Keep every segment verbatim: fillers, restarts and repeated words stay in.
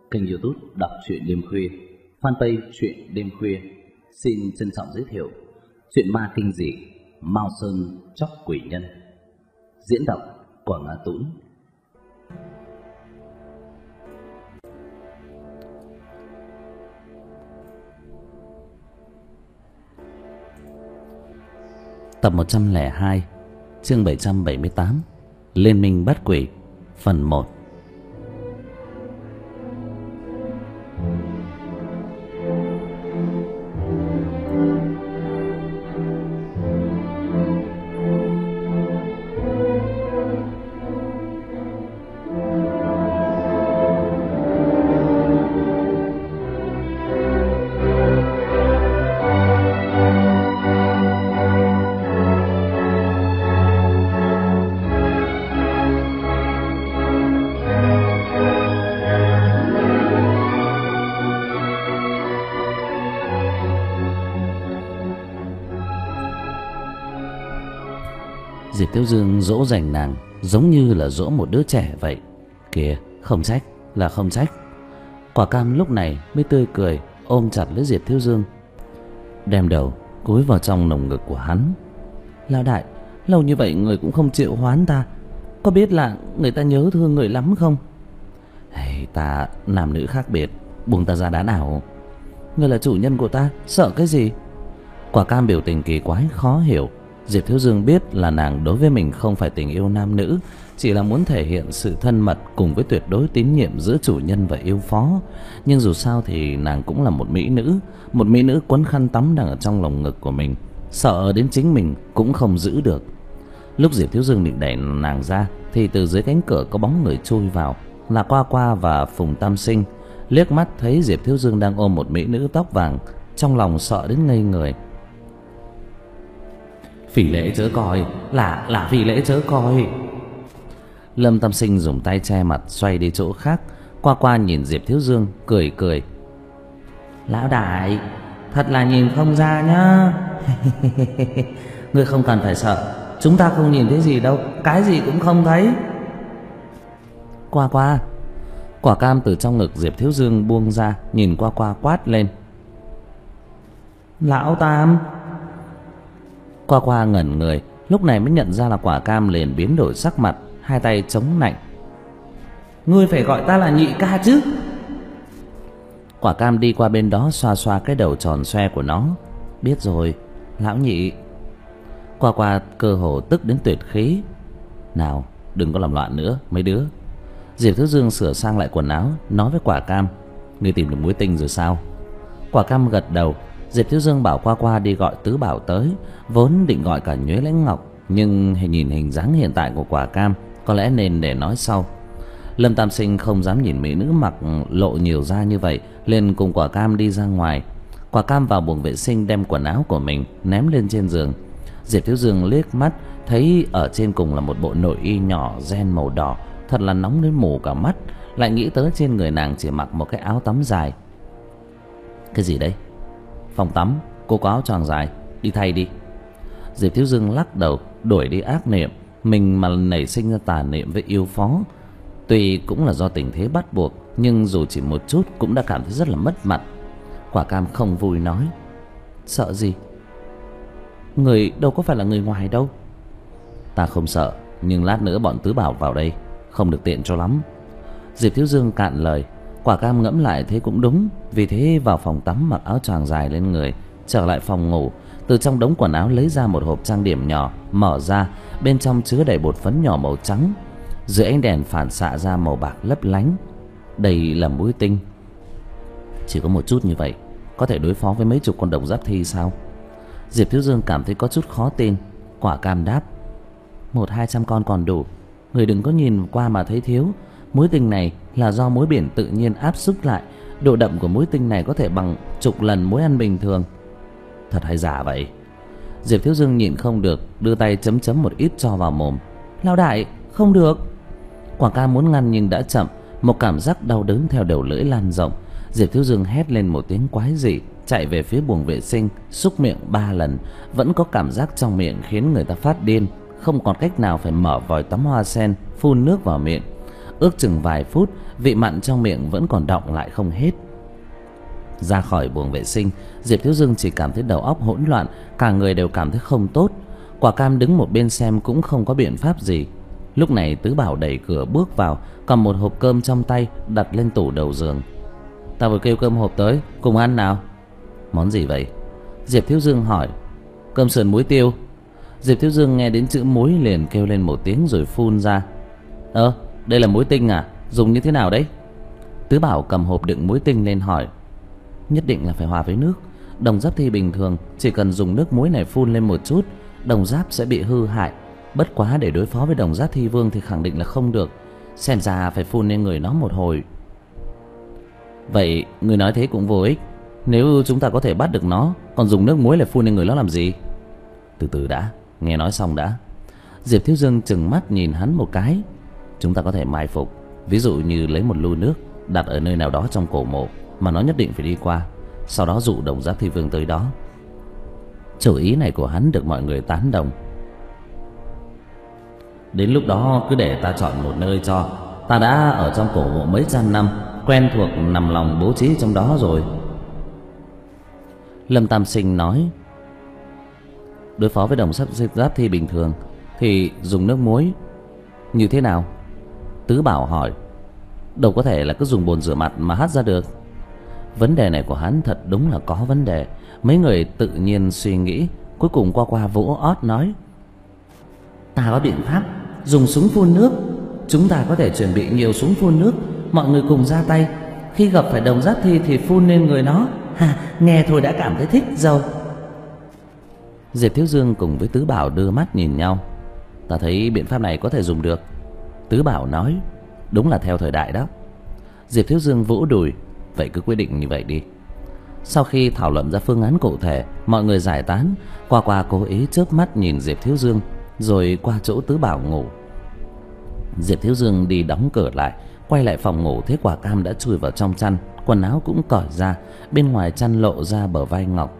kênh YouTube Đọc truyện đêm khuya, fanpage truyện đêm khuya xin trân trọng giới thiệu truyện ma kinh dị Mao Sơn Chóc Quỷ Nhân, diễn đọc Quảng Á Tũng. Tập một trăm lẻ hai, chương bảy trăm bảy mươi tám, Liên minh bắt quỷ, phần một. Diệp Thiếu Dương dỗ dành nàng giống như là dỗ một đứa trẻ vậy. Kìa, không trách là không trách. Quả Cam lúc này mới tươi cười ôm chặt lấy Diệp Thiếu Dương, đem đầu cúi vào trong lồng ngực của hắn. Lão đại, lâu như vậy người cũng không chịu hoán ta, có biết là người ta nhớ thương người lắm không? Hey, ta nam nữ khác biệt, buông ta ra đã nào. Người là chủ nhân của ta, sợ cái gì? Quả Cam biểu tình kỳ quái khó hiểu. Diệp Thiếu Dương biết là nàng đối với mình không phải tình yêu nam nữ, chỉ là muốn thể hiện sự thân mật cùng với tuyệt đối tín nhiệm giữa chủ nhân và yêu phó. Nhưng dù sao thì nàng cũng là một mỹ nữ, một mỹ nữ quấn khăn tắm đang ở trong lồng ngực của mình, sợ đến chính mình cũng không giữ được. Lúc Diệp Thiếu Dương định đẩy nàng ra thì từ dưới cánh cửa có bóng người chui vào, là Qua Qua và Phùng Tam Sinh. Liếc mắt thấy Diệp Thiếu Dương đang ôm một mỹ nữ tóc vàng, trong lòng sợ đến ngây người. Phỉ lễ chớ coi, là là phỉ lễ chớ coi. Lâm Tam Sinh dùng tay che mặt xoay đi chỗ khác. Qua Qua nhìn Diệp Thiếu Dương cười cười. Lão đại, thật là nhìn không ra nhá. Ngươi không cần phải sợ, chúng ta không nhìn thấy gì đâu, cái gì cũng không thấy. Qua Qua. Quả Cam từ trong ngực Diệp Thiếu Dương buông ra, nhìn Qua Qua quát lên. Lão Tam. Qua Qua ngẩn người, lúc này mới nhận ra là Quả Cam, liền biến đổi sắc mặt, hai tay chống nạnh. Ngươi phải gọi ta là nhị ca chứ. Quả Cam đi qua bên đó xoa xoa cái đầu tròn xoe của nó. Biết rồi, lão nhị. Qua Qua cơ hồ tức đến tuyệt khí. Nào, đừng có làm loạn nữa mấy đứa. Diệp Thiếu Dương sửa sang lại quần áo, nói với Quả Cam. Ngươi tìm được mối tinh rồi sao? Quả Cam gật đầu. Diệp Thiếu Dương bảo Qua Qua đi gọi Tứ Bảo tới, vốn định gọi cả Nhuế Lãnh Ngọc, nhưng hình nhìn hình dáng hiện tại của Quả Cam, có lẽ nên để nói sau. Lâm Tam Sinh không dám nhìn mỹ nữ mặc lộ nhiều da như vậy, liền cùng Quả Cam đi ra ngoài. Quả Cam vào buồng vệ sinh đem quần áo của mình ném lên trên giường. Diệp Thiếu Dương liếc mắt thấy ở trên cùng là một bộ nội y nhỏ ren màu đỏ, thật là nóng đến mù cả mắt. Lại nghĩ tới trên người nàng chỉ mặc một cái áo tắm dài. Cái gì đấy? Phòng tắm, cô có áo choàng dài, đi thay đi. Diệp Thiếu Dương lắc đầu, đuổi đi ác niệm. Mình mà nảy sinh ra tà niệm với yêu phó, tuy cũng là do tình thế bắt buộc, nhưng dù chỉ một chút cũng đã cảm thấy rất là mất mặt. Quả Cam không vui nói. Sợ gì? Người đâu có phải là người ngoài đâu. Ta không sợ, nhưng lát nữa bọn Tứ Bảo vào đây không được tiện cho lắm. Diệp Thiếu Dương cạn lời. Quả Cam ngẫm lại thấy cũng đúng, vì thế vào phòng tắm mặc áo choàng dài lên người, trở lại phòng ngủ, từ trong đống quần áo lấy ra một hộp trang điểm nhỏ, mở ra, bên trong chứa đầy bột phấn nhỏ màu trắng, dưới ánh đèn phản xạ ra màu bạc lấp lánh. Đây là muối tinh. Chỉ có một chút như vậy có thể đối phó với mấy chục con độc giáp thi sao? Diệp Thiếu Dương cảm thấy có chút khó tin. Quả Cam đáp. Một hai trăm con còn đủ, người đừng có nhìn qua mà thấy thiếu. Muối tinh này là do muối biển tự nhiên áp xúc lại, độ đậm của muối tinh này có thể bằng chục lần muối ăn bình thường. Thật hay giả vậy? Diệp Thiếu Dương nhịn không được, đưa tay chấm chấm một ít cho vào mồm. Lão đại, không được. Quả Cam muốn ngăn nhưng đã chậm. Một cảm giác đau đớn theo đầu lưỡi lan rộng. Diệp Thiếu Dương hét lên một tiếng quái dị, chạy về phía buồng vệ sinh, xúc miệng ba lần. Vẫn có cảm giác trong miệng khiến người ta phát điên, không còn cách nào phải mở vòi tắm hoa sen phun nước vào miệng. Ước chừng vài phút, vị mặn trong miệng vẫn còn đọng lại không hết. Ra khỏi buồng vệ sinh, Diệp Thiếu Dương chỉ cảm thấy đầu óc hỗn loạn, cả người đều cảm thấy không tốt. Quả Cam đứng một bên xem cũng không có biện pháp gì. Lúc này Tứ Bảo đẩy cửa bước vào, cầm một hộp cơm trong tay đặt lên tủ đầu giường. "Ta vừa kêu cơm hộp tới, cùng ăn nào." "Món gì vậy?" Diệp Thiếu Dương hỏi. "Cơm sườn muối tiêu." Diệp Thiếu Dương nghe đến chữ muối liền kêu lên một tiếng rồi phun ra. "Ơ, đây là muối tinh à? Dùng như thế nào đấy?" Tứ Bảo cầm hộp đựng muối tinh lên hỏi. "Nhất định là phải hòa với nước. Đồng giáp thi bình thường chỉ cần dùng nước muối này phun lên một chút, đồng giáp sẽ bị hư hại. Bất quá để đối phó với đồng giáp thi vương thì khẳng định là không được. Xem ra phải phun lên người nó một hồi." "Vậy người nói thế cũng vô ích. Nếu chúng ta có thể bắt được nó, còn dùng nước muối lại phun lên người nó làm gì?" "Từ từ đã, nghe nói xong đã." Diệp Thiếu Dương trừng mắt nhìn hắn một cái. "Chúng ta có thể mai phục, ví dụ như lấy một lu nước đặt ở nơi nào đó trong cổ mộ mà nó nhất định phải đi qua, sau đó dụ đồng giáp thi vương tới đó." Chủ ý này của hắn được mọi người tán đồng. "Đến lúc đó cứ để ta chọn một nơi cho. Ta đã ở trong cổ mộ mấy trăm năm, quen thuộc nằm lòng bố trí trong đó rồi." Lâm Tam Sinh nói. "Đối phó với đồng giáp thi bình thường thì dùng nước muối như thế nào?" Tứ Bảo hỏi. "Đâu có thể là cứ dùng bồn rửa mặt mà hắt ra được." Vấn đề này của hắn thật đúng là có vấn đề. Mấy người tự nhiên suy nghĩ, cuối cùng qua qua vỗ ót nói. "Ta có biện pháp, dùng súng phun nước. Chúng ta có thể chuẩn bị nhiều súng phun nước, mọi người cùng ra tay. Khi gặp phải đồng giáp thi thì phun lên người nó. Ha, nghe thôi đã cảm thấy thích rồi." Diệp Thiếu Dương cùng với Tứ Bảo đưa mắt nhìn nhau. "Ta thấy biện pháp này có thể dùng được." Tứ Bảo nói. "Đúng là theo thời đại đó." Diệp Thiếu Dương vỗ đùi. "Vậy cứ quyết định như vậy đi." Sau khi thảo luận ra phương án cụ thể, mọi người giải tán. Qua qua cố ý chớp mắt nhìn Diệp Thiếu Dương, rồi qua chỗ Tứ Bảo ngủ. Diệp Thiếu Dương đi đóng cửa lại, quay lại phòng ngủ thấy Quả Cam đã chui vào trong chăn, quần áo cũng cởi ra, bên ngoài chăn lộ ra bờ vai ngọc.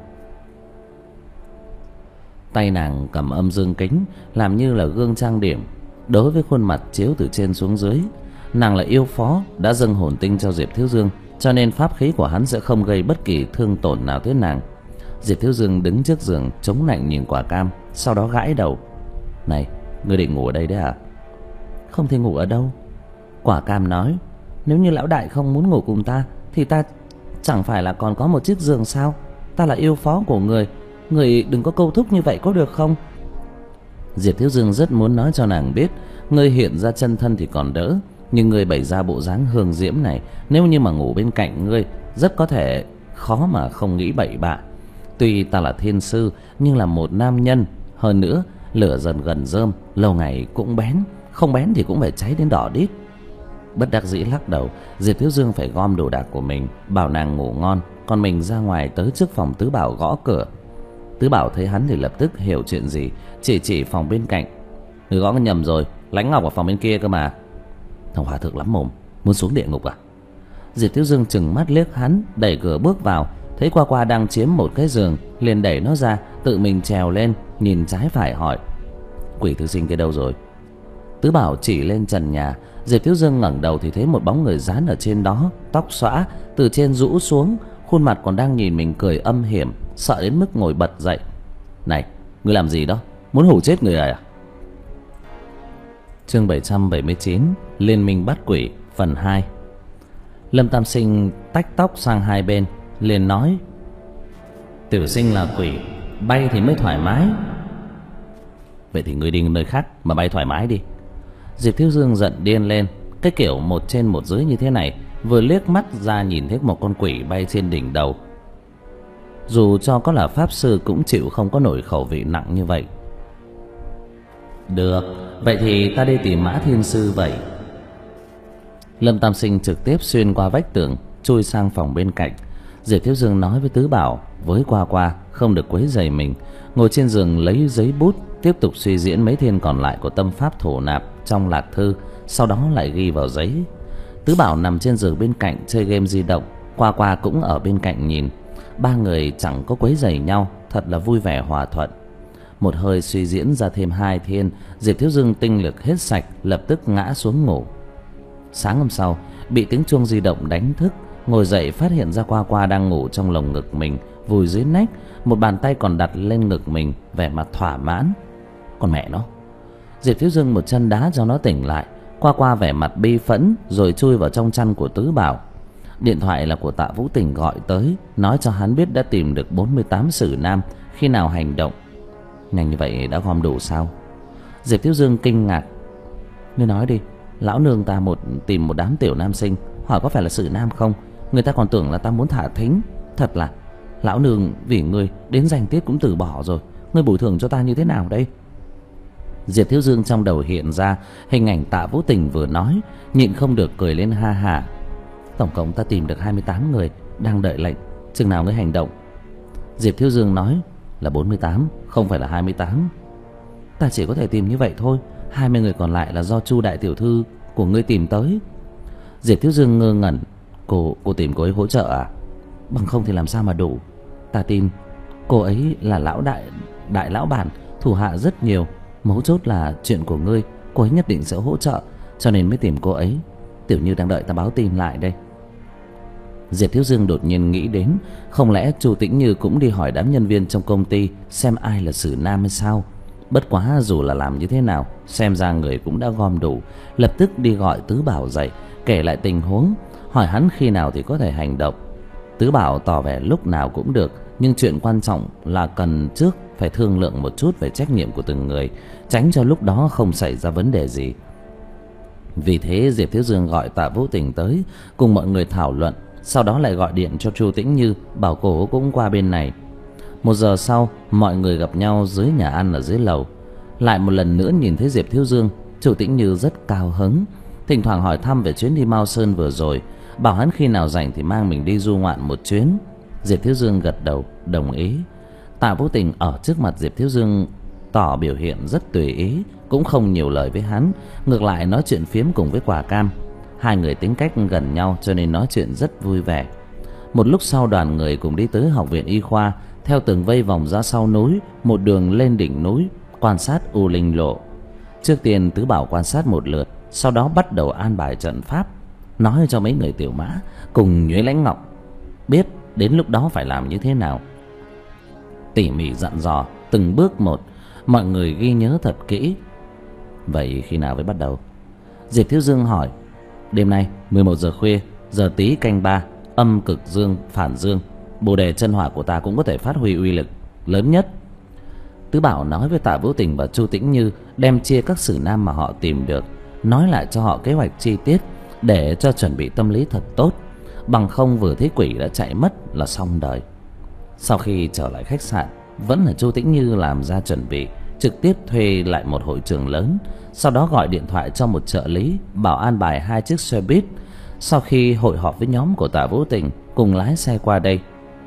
Tay nàng cầm âm dương kính, làm như là gương trang điểm. Đối với khuôn mặt chiếu từ trên xuống dưới, nàng là yêu phó đã dâng hồn tinh cho Diệp Thiếu Dương, cho nên pháp khí của hắn sẽ không gây bất kỳ thương tổn nào tới nàng. Diệp Thiếu Dương đứng trước giường chống nạnh nhìn Quả Cam, sau đó gãi đầu. "Này, ngươi định ngủ ở đây đấy à?" "Không thể ngủ ở đâu." Quả Cam nói. "Nếu như lão đại không muốn ngủ cùng ta thì ta chẳng phải là còn có một chiếc giường sao? Ta là yêu phó của người, người đừng có câu thúc như vậy có được không?" Diệp Thiếu Dương rất muốn nói cho nàng biết, ngươi hiện ra chân thân thì còn đỡ, nhưng ngươi bày ra bộ dáng hương diễm này, nếu như mà ngủ bên cạnh ngươi, rất có thể khó mà không nghĩ bậy bạ. Tuy ta là thiên sư, nhưng là một nam nhân, hơn nữa lửa dần gần rơm, lâu ngày cũng bén, không bén thì cũng phải cháy đến đỏ đít. Bất đắc dĩ lắc đầu, Diệp Thiếu Dương phải gom đồ đạc của mình, bảo nàng ngủ ngon, còn mình ra ngoài tới trước phòng Tứ Bảo gõ cửa. Tứ Bảo thấy hắn thì lập tức hiểu chuyện gì, chỉ chỉ phòng bên cạnh. "Người gõ nhầm rồi, Lãnh Ngọc ở phòng bên kia cơ mà." "Thằng hòa thượng lắm mồm, muốn xuống địa ngục à?" Diệp Thiếu Dương chừng mắt liếc hắn, đẩy cửa bước vào, thấy Qua Qua đang chiếm một cái giường, liền đẩy nó ra, tự mình trèo lên, nhìn trái phải hỏi. "Quỷ thư sinh kia đâu rồi?" Tứ Bảo chỉ lên trần nhà. Diệp Thiếu Dương ngẩng đầu thì thấy một bóng người dán ở trên đó, tóc xõa, từ trên rũ xuống, khuôn mặt còn đang nhìn mình cười âm hiểm, sợ đến mức ngồi bật dậy. "Này, ngươi làm gì đó? Muốn hủ chết người à?" Chương bảy trăm bảy mươi chín, Liên minh bắt quỷ, phần hai. Lâm Tam Sinh tách tóc sang hai bên, liền nói. "Tiểu sinh là quỷ, bay thì mới thoải mái." "Vậy thì ngươi đi nơi khác mà bay thoải mái đi." Diệp Thiếu Dương giận điên lên. Cái kiểu một trên một dưới như thế này, vừa liếc mắt ra nhìn thấy một con quỷ bay trên đỉnh đầu, dù cho có là pháp sư cũng chịu không có nổi khẩu vị nặng như vậy. "Được, vậy thì ta đi tìm Mã Thiên Sư vậy." Lâm Tam Sinh trực tiếp xuyên qua vách tường, chui sang phòng bên cạnh. Diệp Thiếu Dương nói với Tứ Bảo với Qua Qua không được quấy rầy mình, ngồi trên giường lấy giấy bút tiếp tục suy diễn mấy thiên còn lại của tâm pháp thổ nạp trong lạc thư, sau đó lại ghi vào giấy. Tứ Bảo nằm trên giường bên cạnh chơi game di động, Qua Qua cũng ở bên cạnh nhìn. Ba người chẳng có quấy rầy nhau, thật là vui vẻ hòa thuận. Một hơi suy diễn ra thêm hai thiên, Diệp Thiếu Dương tinh lực hết sạch, lập tức ngã xuống ngủ. Sáng hôm sau, bị tiếng chuông di động đánh thức, ngồi dậy phát hiện ra Qua Qua đang ngủ trong lồng ngực mình, vùi dưới nách, một bàn tay còn đặt lên ngực mình, vẻ mặt thỏa mãn. Còn mẹ nó. Diệp Thiếu Dương một chân đá cho nó tỉnh lại. Qua Qua vẻ mặt bi phẫn rồi chui vào trong chăn của Tứ Bảo. Điện thoại là của Tạ Vũ Tình gọi tới, nói cho hắn biết đã tìm được bốn mươi tám sử nam, khi nào hành động. Nhanh như vậy đã gom đủ sao? Diệp Thiếu Dương kinh ngạc. Ngươi nói đi, lão nương ta một tìm một đám tiểu nam sinh, hỏi có phải là sử nam không? Người ta còn tưởng là ta muốn thả thính. Thật là lão nương vì ngươi đến danh tiết cũng từ bỏ rồi. Ngươi bồi thường cho ta như thế nào đây? Diệp Thiếu Dương trong đầu hiện ra hình ảnh Tạ Vũ Tình vừa nói, nhịn không được cười lên ha hả. Tổng cộng ta tìm được hai mươi tám người, đang đợi lệnh, chừng nào ngươi hành động? Diệp Thiếu Dương nói là bốn mươi tám, không phải là hai mươi tám. Ta chỉ có thể tìm như vậy thôi, hai mươi người còn lại là do Chu đại tiểu thư của ngươi tìm tới. Diệp Thiếu Dương ngơ ngẩn. Cô, cô tìm cô ấy hỗ trợ à? Bằng không thì làm sao mà đủ. Ta tin cô ấy là lão đại, đại lão bản, thủ hạ rất nhiều. Mấu chốt là chuyện của ngươi, cô ấy nhất định sẽ hỗ trợ, cho nên mới tìm cô ấy. Tiểu Như đang đợi ta báo tin lại đây. Diệp Thiếu Dương đột nhiên nghĩ đến, không lẽ Chu Tĩnh Như cũng đi hỏi đám nhân viên trong công ty xem ai là sử nam hay sao? Bất quá dù là làm như thế nào, xem ra người cũng đã gom đủ. Lập tức đi gọi Tứ Bảo dậy, kể lại tình huống, hỏi hắn khi nào thì có thể hành động. Tứ Bảo tỏ vẻ lúc nào cũng được, nhưng chuyện quan trọng là cần trước phải thương lượng một chút về trách nhiệm của từng người, tránh cho lúc đó không xảy ra vấn đề gì. Vì thế Diệp Thiếu Dương gọi Tạ Vũ Tình tới, cùng mọi người thảo luận, sau đó lại gọi điện cho Chu Tĩnh Như, bảo cô cũng qua bên này. Một giờ sau, mọi người gặp nhau dưới nhà ăn ở dưới lầu. Lại một lần nữa nhìn thấy Diệp Thiếu Dương, Chu Tĩnh Như rất cao hứng, thỉnh thoảng hỏi thăm về chuyến đi Mao Sơn vừa rồi, bảo hắn khi nào rảnh thì mang mình đi du ngoạn một chuyến. Diệp Thiếu Dương gật đầu đồng ý. Tạ Vũ Tình ở trước mặt Diệp Thiếu Dương tỏ biểu hiện rất tùy ý, cũng không nhiều lời với hắn, ngược lại nói chuyện phiếm cùng với Quả Cam. Hai người tính cách gần nhau cho nên nói chuyện rất vui vẻ. Một lúc sau, đoàn người cùng đi tới học viện y khoa, theo tường vây vòng ra sau núi, một đường lên đỉnh núi quan sát U Linh Lộ. Trước tiên Tứ Bảo quan sát một lượt, sau đó bắt đầu an bài trận pháp, nói cho mấy người tiểu mã cùng Nhuế Lãnh Ngọc biết đến lúc đó phải làm như thế nào. Tỉ mỉ dặn dò từng bước một, mọi người ghi nhớ thật kỹ. Vậy khi nào mới bắt đầu? Diệp Thiếu Dương hỏi. Đêm nay mười một giờ khuya, giờ Tý canh ba, âm cực dương phản dương, bồ đề chân hỏa của ta cũng có thể phát huy uy lực lớn nhất. Tứ Bảo nói với Tạ Vũ Tình và Chu Tĩnh Như đem chia các sử nam mà họ tìm được, nói lại cho họ kế hoạch chi tiết để cho chuẩn bị tâm lý thật tốt, bằng không vừa thấy quỷ đã chạy mất là xong đời. Sau khi trở lại khách sạn, vẫn là Chu Tĩnh Như làm ra chuẩn bị, trực tiếp thuê lại một hội trường lớn, sau đó gọi điện thoại cho một trợ lý bảo an bài hai chiếc xe buýt. Sau khi hội họp với nhóm của Tạ Vũ Tình, cùng lái xe qua đây.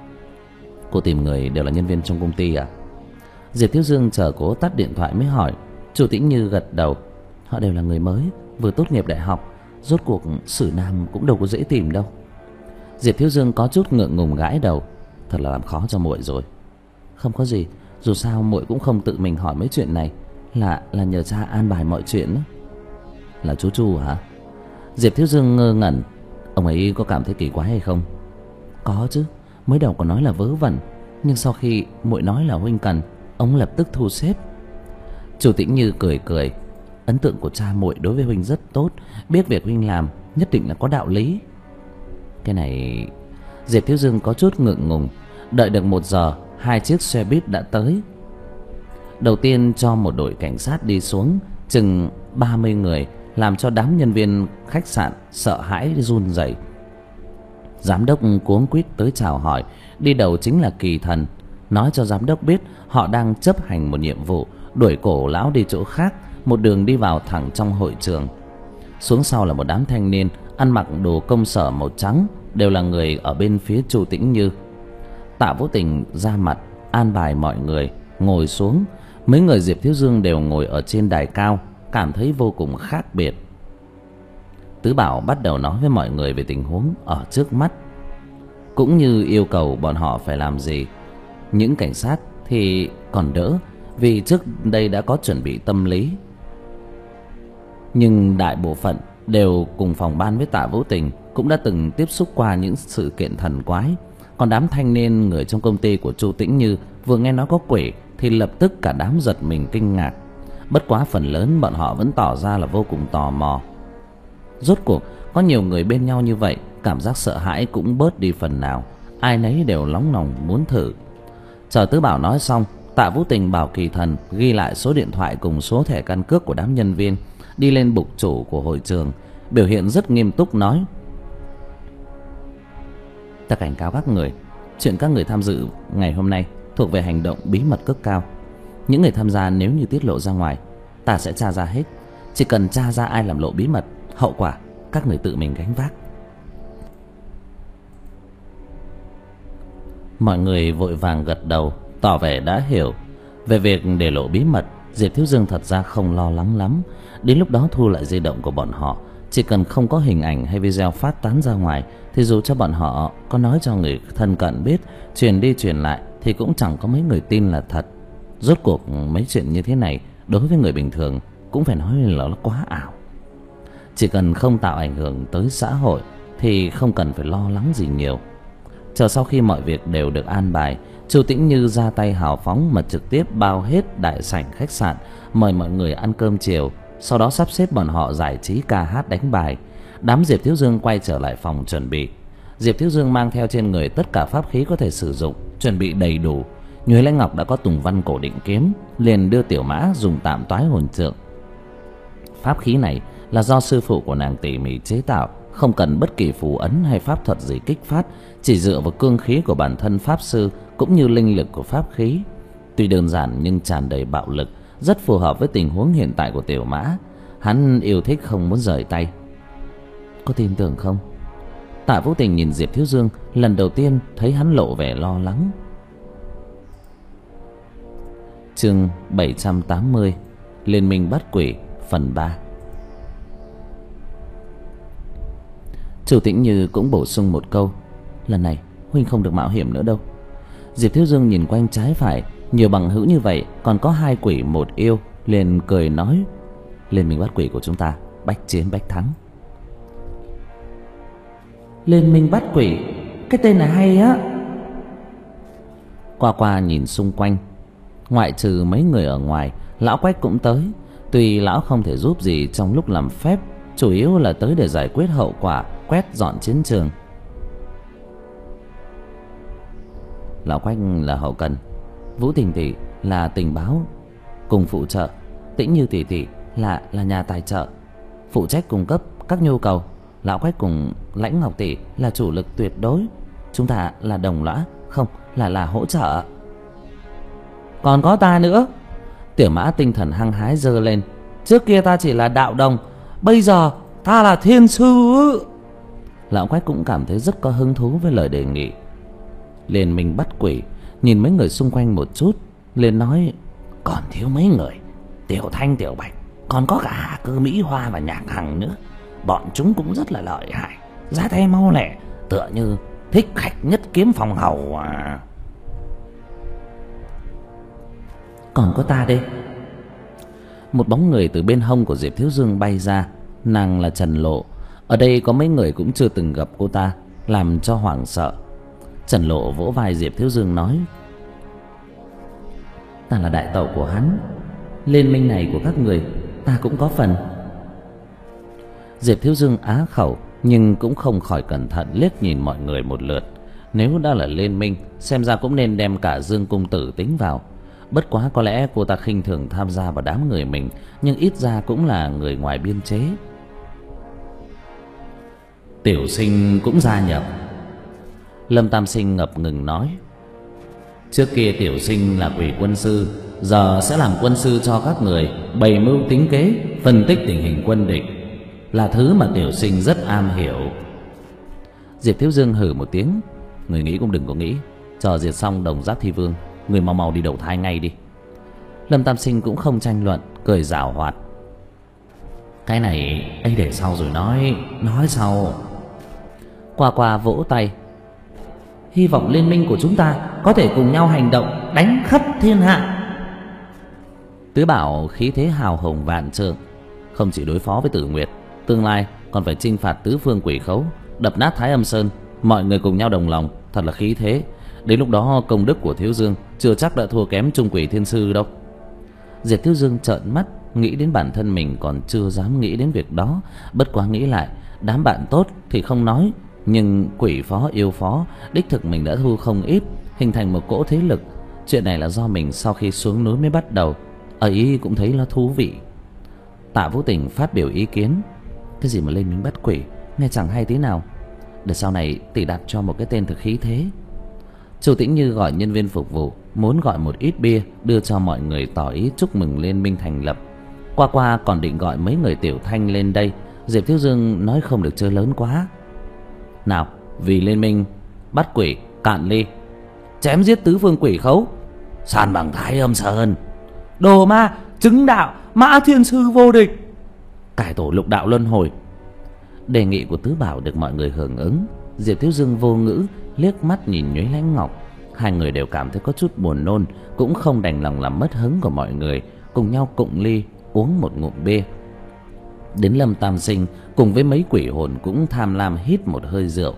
Cô tìm người đều là nhân viên trong công ty à? Diệp Thiếu Dương chờ cố tắt điện thoại mới hỏi. Chu Tĩnh Như gật đầu. Họ đều là người mới, vừa tốt nghiệp đại học, rốt cuộc sử nam cũng đâu có dễ tìm đâu. Diệp Thiếu Dương có chút ngượng ngùng gãi đầu. Thật là làm khó cho muội rồi. Không có gì, dù sao muội cũng không tự mình hỏi mấy chuyện này, là là nhờ cha an bài mọi chuyện đó. Là chú Chu hả? Diệp Thiếu Dương ngơ ngẩn. Ông ấy có cảm thấy kỳ quái hay không? Có chứ, mới đầu còn nói là vớ vẩn, nhưng sau khi muội nói là huynh cần, ông lập tức thu xếp. Chu Tĩnh Như cười cười. Ấn tượng của cha muội đối với huynh rất tốt, biết việc huynh làm nhất định là có đạo lý. Cái này... Diệp Thiếu Dương có chút ngượng ngùng. Đợi được một giờ, hai chiếc xe buýt đã tới. Đầu tiên cho một đội cảnh sát đi xuống, chừng ba mươi người, làm cho đám nhân viên khách sạn sợ hãi run rẩy. Giám đốc cuống quýt tới chào hỏi. Đi đầu chính là Kỳ Thần, nói cho giám đốc biết họ đang chấp hành một nhiệm vụ, đuổi cổ lão đi chỗ khác. Một đường đi vào thẳng trong hội trường. Xuống sau là một đám thanh niên ăn mặc đồ công sở màu trắng, đều là người ở bên phía Chu Tĩnh Như. Tạ Vũ Tình ra mặt an bài mọi người ngồi xuống. Mấy người Diệp Thiếu Dương đều ngồi ở trên đài cao, cảm thấy vô cùng khác biệt. Tứ Bảo bắt đầu nói với mọi người về tình huống ở trước mắt, cũng như yêu cầu bọn họ phải làm gì. Những cảnh sát thì còn đỡ, vì trước đây đã có chuẩn bị tâm lý, nhưng đại bộ phận đều cùng phòng ban với Tạ Vũ Tình, cũng đã từng tiếp xúc qua những sự kiện thần quái. Còn đám thanh niên người trong công ty của Chu Tĩnh Như vừa nghe nói có quỷ thì lập tức cả đám giật mình kinh ngạc. Bất quá phần lớn bọn họ vẫn tỏ ra là vô cùng tò mò. Rốt cuộc có nhiều người bên nhau như vậy, cảm giác sợ hãi cũng bớt đi phần nào. Ai nấy đều nóng lòng muốn thử. Chờ Tứ Bảo nói xong, Tạ Vũ Tình bảo Kỳ Thần ghi lại số điện thoại cùng số thẻ căn cước của đám nhân viên, đi lên bục chủ của hội trường, biểu hiện rất nghiêm túc nói: "Ta cảnh cáo các người, chuyện các người tham dự ngày hôm nay thuộc về hành động bí mật cực cao. Những người tham gia nếu như tiết lộ ra ngoài, ta sẽ tra ra hết. Chỉ cần tra ra ai làm lộ bí mật, hậu quả các người tự mình gánh vác." Mọi người vội vàng gật đầu, tỏ vẻ đã hiểu. Về việc để lộ bí mật, Diệp Thiếu Dương thật ra không lo lắng lắm. Đến lúc đó thu lại di động của bọn họ, chỉ cần không có hình ảnh hay video phát tán ra ngoài thì dù cho bọn họ có nói cho người thân cận biết, truyền đi truyền lại thì cũng chẳng có mấy người tin là thật. Rốt cuộc mấy chuyện như thế này đối với người bình thường cũng phải nói là nó quá ảo. Chỉ cần không tạo ảnh hưởng tới xã hội thì không cần phải lo lắng gì nhiều. Chờ sau khi mọi việc đều được an bài, Chu Tĩnh Như ra tay hào phóng mà trực tiếp bao hết đại sảnh khách sạn, mời mọi người ăn cơm chiều, sau đó sắp xếp bọn họ giải trí ca hát đánh bài. Đám Diệp Thiếu Dương quay trở lại phòng chuẩn bị. Diệp Thiếu Dương mang theo trên người tất cả pháp khí có thể sử dụng, chuẩn bị đầy đủ. Nhuế Lãnh Ngọc đã có Tùng Văn cổ định kiếm, liền đưa Tiểu Mã dùng tạm toái hồn trượng. Pháp khí này là do sư phụ của nàng tỉ mỉ chế tạo, không cần bất kỳ phù ấn hay pháp thuật gì kích phát, chỉ dựa vào cương khí của bản thân pháp sư cũng như linh lực của pháp khí. Tuy đơn giản nhưng tràn đầy bạo lực, rất phù hợp với tình huống hiện tại của Tiểu Mã. Hắn yêu thích không muốn rời tay. Có tin tưởng không? Tạ Vũ Tình nhìn Diệp Thiếu Dương, lần đầu tiên thấy hắn lộ vẻ lo lắng. Chương bảy trăm tám mươi, Liên minh bắt quỷ phần ba. Chu Tĩnh Như cũng bổ sung một câu: "Lần này huynh không được mạo hiểm nữa đâu." Diệp Thiếu Dương nhìn quanh trái phải, nhiều bằng hữu như vậy, còn có hai quỷ một yêu, liền cười nói: "Liên minh bắt quỷ của chúng ta bách chiến bách thắng." Liên minh bắt quỷ, cái tên này hay á. Qua qua nhìn xung quanh, ngoại trừ mấy người ở ngoài, lão Quách cũng tới. Tuy lão không thể giúp gì trong lúc làm phép, chủ yếu là tới để giải quyết hậu quả, quét dọn chiến trường. Lão Quách là hậu cần, Vũ Tình tỷ là tình báo cùng phụ trợ, Tĩnh Như tỷ tỷ là là nhà tài trợ, phụ trách cung cấp các nhu cầu. Lão Quách cùng Lãnh Ngọc tỷ là chủ lực tuyệt đối. Chúng ta là đồng lõa, không, là là hỗ trợ. Còn có ta nữa. Tiểu Mã tinh thần hăng hái giơ lên: "Trước kia ta chỉ là đạo đồng, bây giờ ta là thiên sư." Lão Quách cũng cảm thấy rất có hứng thú với lời đề nghị. Liên minh bắt quỷ nhìn mấy người xung quanh một chút, liền nói: "Còn thiếu mấy người, Tiểu Thanh, Tiểu Bạch, còn có cả Cơ Mỹ Hoa và Nhạc Hằng nữa. Bọn chúng cũng rất là lợi hại, ra tay mau lẹ, tựa như thích khách nhất kiếm phòng hầu à." "Còn có ta đây." Một bóng người từ bên hông của Diệp Thiếu Dương bay ra. Nàng là Trần Lộ. Ở đây có mấy người cũng chưa từng gặp cô ta, làm cho hoảng sợ. Trần Lộ vỗ vai Diệp Thiếu Dương nói: "Ta là đại tẩu của hắn, liên minh này của các người ta cũng có phần." Diệp Thiếu Dương á khẩu, nhưng cũng không khỏi cẩn thận liếc nhìn mọi người một lượt. Nếu đã là liên minh, xem ra cũng nên đem cả Dương Cung Tử tính vào. Bất quá có lẽ cô ta khinh thường tham gia vào đám người mình, nhưng ít ra cũng là người ngoài biên chế. Tiểu Sinh cũng gia nhập. Lâm Tam Sinh ngập ngừng nói: "Trước kia Tiểu Sinh là quỷ quân sư, giờ sẽ làm quân sư cho các người, bày mưu tính kế, phân tích tình hình quân địch, là thứ mà Tiểu Sinh rất am hiểu." Diệp Thiếu Dương hừ một tiếng: "Người nghĩ cũng đừng có nghĩ, chờ diệt xong Đồng Giác Thi Vương, người mau mau đi đầu thai ngay đi." Lâm Tam Sinh cũng không tranh luận, cười giảo hoạt: "Cái này ấy để sau rồi nói, nói sau." Qua Qua vỗ tay: "Hy vọng liên minh của chúng ta có thể cùng nhau hành động, đánh khắp thiên hạ." Tứ Bảo khí thế hào hùng vạn trượng, không chỉ đối phó với Tử Nguyệt, tương lai còn phải chinh phạt tứ phương quỷ khấu, đập nát Thái Âm Sơn, mọi người cùng nhau đồng lòng, thật là khí thế. Đến lúc đó công đức của Thiếu Dương chưa chắc đã thua kém Trung Quỷ Thiên Sư đâu. Diệp Thiếu Dương trợn mắt, nghĩ đến bản thân mình còn chưa dám nghĩ đến việc đó. Bất quá nghĩ lại, đám bạn tốt thì không nói, nhưng quỷ phó yêu phó đích thực mình đã thu không ít, hình thành một cỗ thế lực. Chuyện này là do mình sau khi xuống núi mới bắt đầu, ấy cũng thấy nó thú vị. Tạ Vũ Tình phát biểu ý kiến. Cái gì mà lên minh bắt quỷ, nghe chẳng hay tí nào. Để sau này tỷ đặt cho một cái tên thực khí thế. Chu Tĩnh Như gọi nhân viên phục vụ, muốn gọi một ít bia đưa cho mọi người tỏ ý chúc mừng liên minh thành lập. Qua qua còn định gọi mấy người tiểu thanh lên đây. Diệp Thiếu Dương nói không được chơi lớn quá. Nào, vì liên minh bắt quỷ, cạn ly. Chém giết tứ phương quỷ khấu, san bằng Thái Âm Sơn. Đồ ma, chứng đạo, Mã Thiên Sư vô địch, cải tổ lục đạo luân hồi. Đề nghị của Tứ Bảo được mọi người hưởng ứng. Diệp Thiếu Dương vô ngữ, liếc mắt nhìn Nhuế Lãnh Ngọc. Hai người đều cảm thấy có chút buồn nôn, cũng không đành lòng làm mất hứng của mọi người, cùng nhau cụng ly uống một ngụm bia. Đến Lâm Tam Sinh cùng với mấy quỷ hồn cũng tham lam hít một hơi rượu.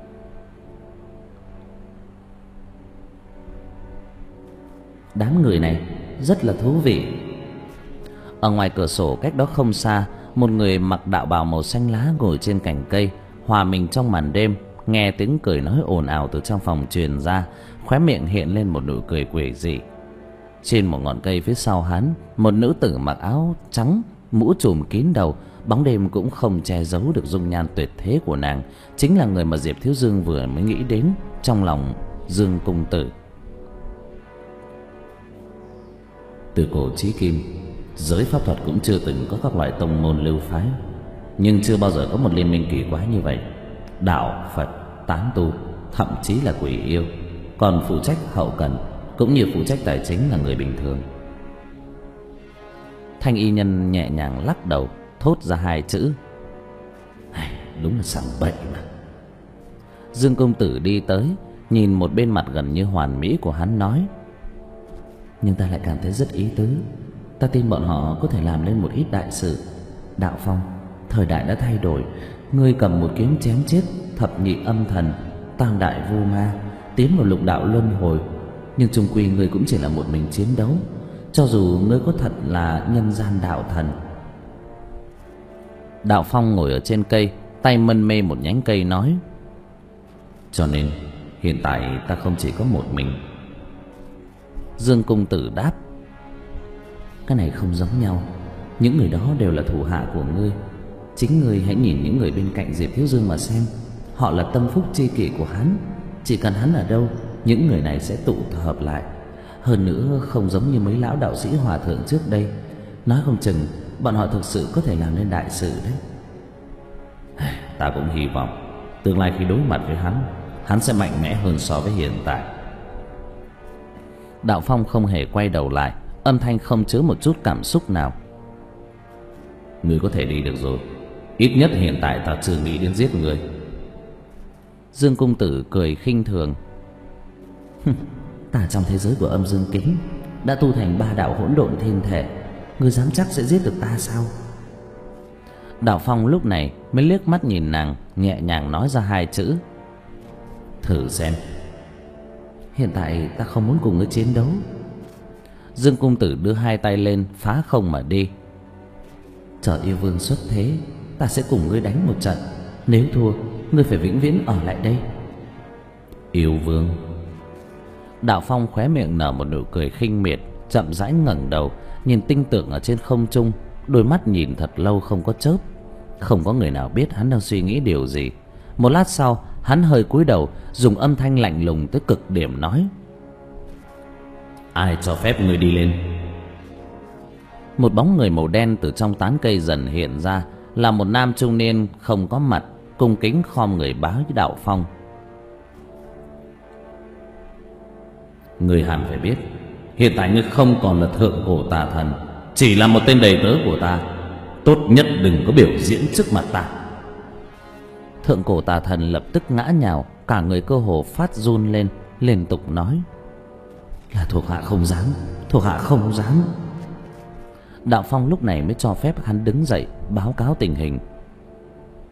Đám người này rất là thú vị. Ở ngoài cửa sổ cách đó không xa, một người mặc đạo bào màu xanh lá ngồi trên cành cây, hòa mình trong màn đêm, nghe tiếng cười nói ồn ào từ trong phòng truyền ra, khóe miệng hiện lên một nụ cười quỷ dị. Trên một ngọn cây phía sau hắn, một nữ tử mặc áo trắng, mũ trùm kín đầu, bóng đêm cũng không che giấu được dung nhan tuyệt thế của nàng, chính là người mà Diệp Thiếu Dương vừa mới nghĩ đến trong lòng Dương Cung Tử. Từ cổ chí kim, giới pháp thuật cũng chưa từng có các loại tông môn lưu phái, nhưng chưa bao giờ có một liên minh kỳ quái như vậy. Đạo, Phật, tán tu, thậm chí là quỷ yêu, còn phụ trách hậu cần cũng như phụ trách tài chính là người bình thường. Thanh y nhân nhẹ nhàng lắc đầu, thốt ra hai chữ: đúng là sẵn bệnh mà. Dương Công Tử đi tới, nhìn một bên mặt gần như hoàn mỹ của hắn nói: nhưng ta lại cảm thấy rất ý tứ. Ta tin bọn họ có thể làm lên một ít đại sự. Đạo Phong, thời đại đã thay đổi. Ngươi cầm một kiếm chém chết thập nhị âm thần, tam đại vu ma, tiến vào lục đạo luân hồi, nhưng chung quy ngươi cũng chỉ là một mình chiến đấu, cho dù ngươi có thật là nhân gian đạo thần. Đạo Phong ngồi ở trên cây, tay mân mê một nhánh cây nói: cho nên hiện tại ta không chỉ có một mình. Dương Cung Tử đáp: cái này không giống nhau. Những người đó đều là thủ hạ của ngươi. Chính ngươi hãy nhìn những người bên cạnh Diệp Thiếu Dương mà xem. Họ là tâm phúc tri kỷ của hắn. Chỉ cần hắn ở đâu, những người này sẽ tụ hợp lại. Hơn nữa không giống như mấy lão đạo sĩ hòa thượng trước đây. Nói không chừng bọn họ thực sự có thể làm nên đại sự đấy. Ta cũng hy vọng tương lai khi đối mặt với hắn, hắn sẽ mạnh mẽ hơn so với hiện tại. Đạo Phong không hề quay đầu lại, âm thanh không chứa một chút cảm xúc nào. Ngươi có thể đi được rồi. Ít nhất hiện tại ta chưa nghĩ đến giết ngươi. Dương Cung Tử cười khinh thường: ta trong thế giới của âm dương kính đã tu thành ba đạo hỗn độn thiên thể, ngươi dám chắc sẽ giết được ta sao? Đạo Phong lúc này mới liếc mắt nhìn nàng, nhẹ nhàng nói ra hai chữ: thử xem. Hiện tại ta không muốn cùng ngươi chiến đấu. Dương Cung Tử đưa hai tay lên phá không mà đi. Chờ yêu vương xuất thế, ta sẽ cùng ngươi đánh một trận. Nếu thua, ngươi phải vĩnh viễn ở lại đây. Yêu vương? Đạo Phong khóe miệng nở một nụ cười khinh miệt, chậm rãi ngẩng đầu, nhìn tinh tượng ở trên không trung, đôi mắt nhìn thật lâu không có chớp. Không có người nào biết hắn đang suy nghĩ điều gì. Một lát sau, hắn hơi cúi đầu, dùng âm thanh lạnh lùng tới cực điểm nói: ai cho phép ngươi đi lên? Một bóng người màu đen từ trong tán cây dần hiện ra, là một nam trung niên không có mặt, cung kính khom người báo với Đạo Phong: ngươi hẳn phải biết, hiện tại ngươi không còn là thượng cổ tà thần, chỉ là một tên đầy tớ của ta. Tốt nhất đừng có biểu diễn trước mặt ta. Thượng cổ tà thần lập tức ngã nhào, cả người cơ hồ phát run lên, liên tục nói: là thuộc hạ không dám, thuộc hạ không dám. Đạo Phong lúc này mới cho phép hắn đứng dậy báo cáo tình hình.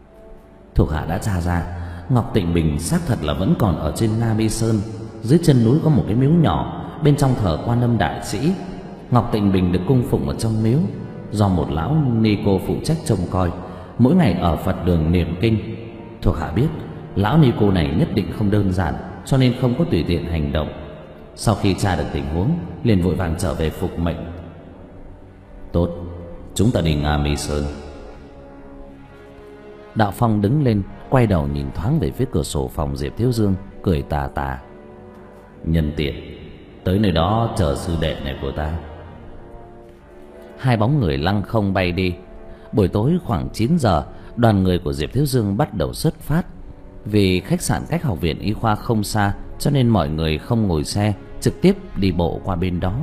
Thuộc hạ đã tra ra, Ngọc Tịnh Bình xác thật là vẫn còn ở trên Nam Y Sơn. Dưới chân núi có một cái miếu nhỏ, bên trong thờ Quan Âm Đại Sĩ. Ngọc Tịnh Bình được cung phụng ở trong miếu, do một lão ni cô phụ trách trông coi, mỗi ngày ở Phật đường niệm kinh. Thuộc hạ biết lão ni cô này nhất định không đơn giản, cho nên không có tùy tiện hành động. Sau khi tra được tình huống, liền vội vàng trở về phục mệnh. Tốt, chúng ta đi Nga Mi Sơn. Đạo Phong đứng lên, quay đầu nhìn thoáng về phía cửa sổ phòng Diệp Thiếu Dương, cười tà tà. Nhân tiện tới nơi đó chờ sư đệ này của ta. Hai bóng người lăng không bay đi. Buổi tối khoảng chín giờ, đoàn người của Diệp Thiếu Dương bắt đầu xuất phát. Vì khách sạn cách học viện y khoa không xa, cho nên mọi người không ngồi xe, trực tiếp đi bộ qua bên đó.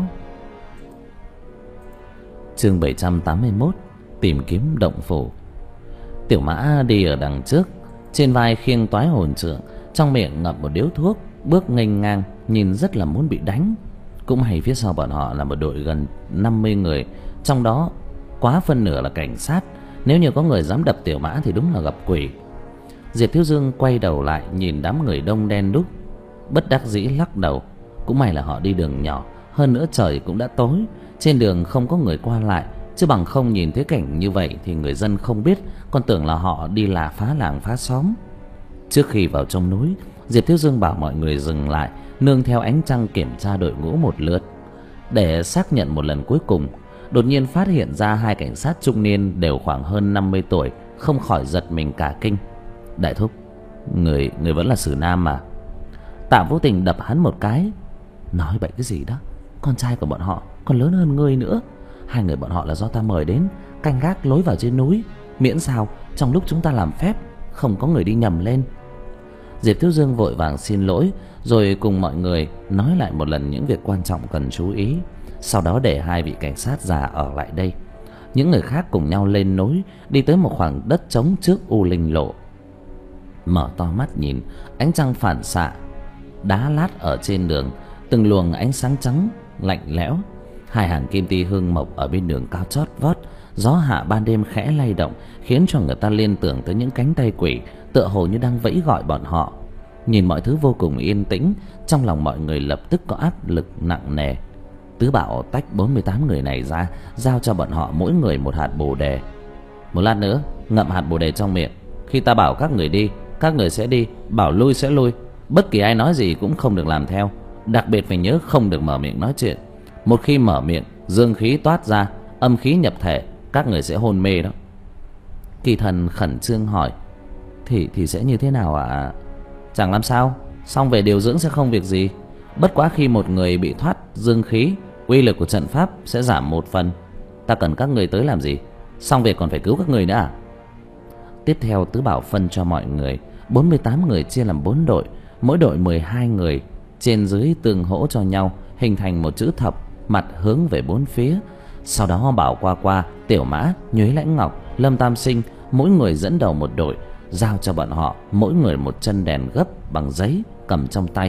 Chương bảy trăm tám mươi mốt, tìm kiếm động phủ. Tiểu Mã đi ở đằng trước, trên vai khiêng toái hồn trượng, trong miệng ngậm một điếu thuốc, bước nghênh ngang, nhìn rất là muốn bị đánh. Cũng hay phía sau bọn họ là một đội gần năm mươi người, trong đó quá phân nửa là cảnh sát. Nếu như có người dám đập Tiểu Mã thì đúng là gặp quỷ. Diệp Thiếu Dương quay đầu lại nhìn đám người đông đen đúc, bất đắc dĩ lắc đầu. Cũng may là họ đi đường nhỏ, hơn nữa trời cũng đã tối, trên đường không có người qua lại, chứ bằng không nhìn thấy cảnh như vậy thì người dân không biết, còn tưởng là họ đi là phá làng phá xóm. Trước khi vào trong núi, Diệp Thiếu Dương bảo mọi người dừng lại, nương theo ánh trăng kiểm tra đội ngũ một lượt. Để xác nhận một lần cuối cùng, đột nhiên phát hiện ra hai cảnh sát trung niên đều khoảng hơn năm mươi tuổi, không khỏi giật mình cả kinh. Đại thúc, người người vẫn là Sử Nam mà. Tạ Vũ Tình đập hắn một cái. Nói bậy cái gì đó, con trai của bọn họ còn lớn hơn ngươi nữa. Hai người bọn họ là do ta mời đến canh gác lối vào trên núi, miễn sao trong lúc chúng ta làm phép không có người đi nhầm lên. Diệp Thiếu Dương vội vàng xin lỗi, rồi cùng mọi người nói lại một lần những việc quan trọng cần chú ý. Sau đó để hai vị cảnh sát già ở lại đây. Những người khác cùng nhau lên núi, đi tới một khoảng đất trống trước U Linh Lộ. Mở to mắt nhìn, ánh trăng phản xạ đá lát ở trên đường, từng luồng ánh sáng trắng lạnh lẽo. Hai hàng kim ti hương mộc ở bên đường cao chót vót, gió hạ ban đêm khẽ lay động, khiến cho người ta liên tưởng tới những cánh tay quỷ, tựa hồ như đang vẫy gọi bọn họ. Nhìn mọi thứ vô cùng yên tĩnh, trong lòng mọi người lập tức có áp lực nặng nề. Tứ Bảo tách bốn mươi tám người này ra, giao cho bọn họ mỗi người một hạt bồ đề. Một lát nữa ngậm hạt bồ đề trong miệng, khi ta bảo các người đi, các người sẽ đi, bảo lui sẽ lui. Bất kỳ ai nói gì cũng không được làm theo, đặc biệt phải nhớ không được mở miệng nói chuyện. Một khi mở miệng, dương khí toát ra, âm khí nhập thể, các người sẽ hôn mê đó. Kỳ Thần khẩn trương hỏi, Thì thì sẽ như thế nào ạ? À? Chẳng làm sao, xong về điều dưỡng sẽ không việc gì. Bất quá khi một người bị thoát dương khí, uy lực của trận pháp sẽ giảm một phần. Ta cần các người tới làm gì? Xong việc còn phải cứu các người nữa à? Tiếp theo Tứ Bảo phân cho mọi người bốn mươi tám người chia làm bốn đội, mỗi đội mười hai người, trên dưới tương hỗ cho nhau, hình thành một chữ thập, mặt hướng về bốn phía. Sau đó bảo Qua Qua, Tiểu Mã, Nhuế Lãnh Ngọc, Lâm Tam Sinh mỗi người dẫn đầu một đội, giao cho bọn họ mỗi người một chân đèn gấp bằng giấy cầm trong tay.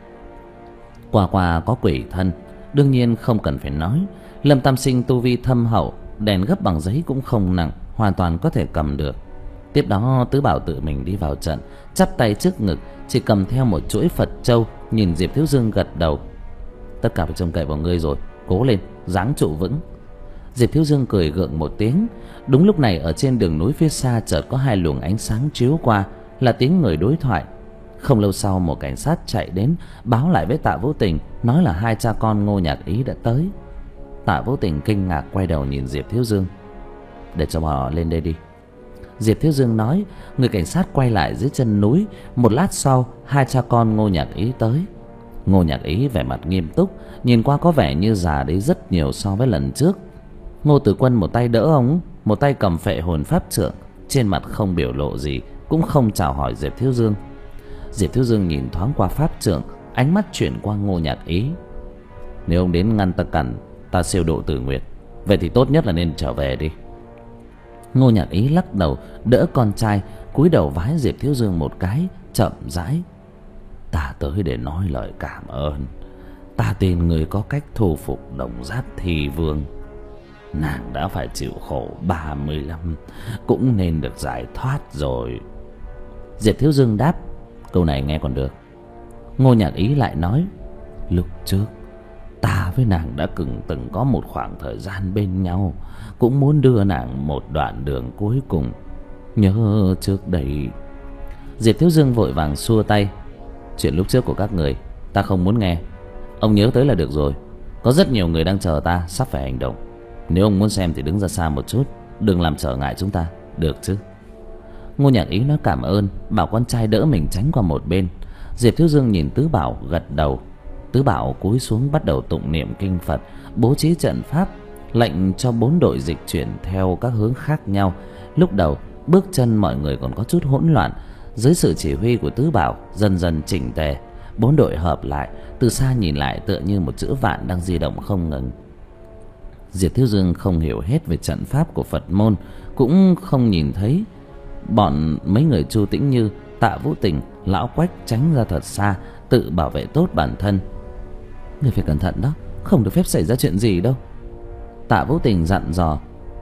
Qua Qua có quỷ thân, đương nhiên không cần phải nói. Lâm Tam Sinh tu vi thâm hậu, đèn gấp bằng giấy cũng không nặng, hoàn toàn có thể cầm được. Tiếp đó Tứ Bảo tự mình đi vào trận, chắp tay trước ngực, chỉ cầm theo một chuỗi Phật châu, nhìn Diệp Thiếu Dương gật đầu. Tất cả phải trông cậy vào ngươi rồi, cố lên, dáng trụ vững. Diệp Thiếu Dương cười gượng một tiếng. Đúng lúc này ở trên đường núi phía xa chợt có hai luồng ánh sáng chiếu qua, là tiếng người đối thoại. Không lâu sau một cảnh sát chạy đến, báo lại với Tạ Vũ Tình, nói là hai cha con Ngô Nhạc Ý đã tới. Tạ Vũ Tình kinh ngạc quay đầu nhìn Diệp Thiếu Dương, để cho họ lên đây đi. Diệp Thiếu Dương nói. Người cảnh sát quay lại dưới chân núi. Một lát sau hai cha con Ngô Nhạc Ý tới. Ngô Nhạc Ý vẻ mặt nghiêm túc, nhìn qua có vẻ như già đấy rất nhiều so với lần trước. Ngô Tử Quân một tay đỡ ông, một tay cầm phệ hồn pháp trượng, trên mặt không biểu lộ gì, cũng không chào hỏi Diệp Thiếu Dương. Diệp Thiếu Dương nhìn thoáng qua pháp trượng, ánh mắt chuyển qua Ngô Nhạc Ý. Nếu ông đến ngăn ta cản, ta siêu độ Tử Nguyệt, vậy thì tốt nhất là nên trở về đi. Ngô Nhạc Ý lắc đầu, đỡ con trai, cúi đầu vái Diệp Thiếu Dương một cái, chậm rãi. Ta tới để nói lời cảm ơn. Ta tin người có cách thu phục Đồng Giáp Thi Vương. Nàng đã phải chịu khổ ba mươi lăm, cũng nên được giải thoát rồi. Diệp Thiếu Dương đáp: câu này nghe còn được. Ngô Nhạc Ý lại nói: lúc trước ta với nàng đã từng từng có một khoảng thời gian bên nhau, cũng muốn đưa nàng một đoạn đường cuối cùng. Nhớ trước đây. Diệp Thiếu Dương vội vàng xua tay: chuyện lúc trước của các người ta không muốn nghe. Ông nhớ tới là được rồi. Có rất nhiều người đang chờ ta sắp phải hành động. Nếu ông muốn xem thì đứng ra xa một chút, đừng làm trở ngại chúng ta, được chứ? Ngô Nhạc Ý nói cảm ơn, bảo con trai đỡ mình tránh qua một bên. Diệp Thiếu Dương nhìn Tứ Bảo gật đầu. Tứ Bảo cúi xuống bắt đầu tụng niệm kinh Phật, bố trí trận pháp, lệnh cho bốn đội dịch chuyển theo các hướng khác nhau. Lúc đầu bước chân mọi người còn có chút hỗn loạn, dưới sự chỉ huy của Tứ Bảo dần dần chỉnh tề. Bốn đội hợp lại, từ xa nhìn lại tựa như một chữ vạn đang di động không ngừng. Diệp Thiếu Dương không hiểu hết về trận pháp của Phật môn, cũng không nhìn thấy bọn mấy người Chu Tĩnh Như, Tạ Vũ Tình, Lão Quách tránh ra thật xa, tự bảo vệ tốt bản thân. Người phải cẩn thận đó, không được phép xảy ra chuyện gì đâu. Tạ Vũ Tình dặn dò: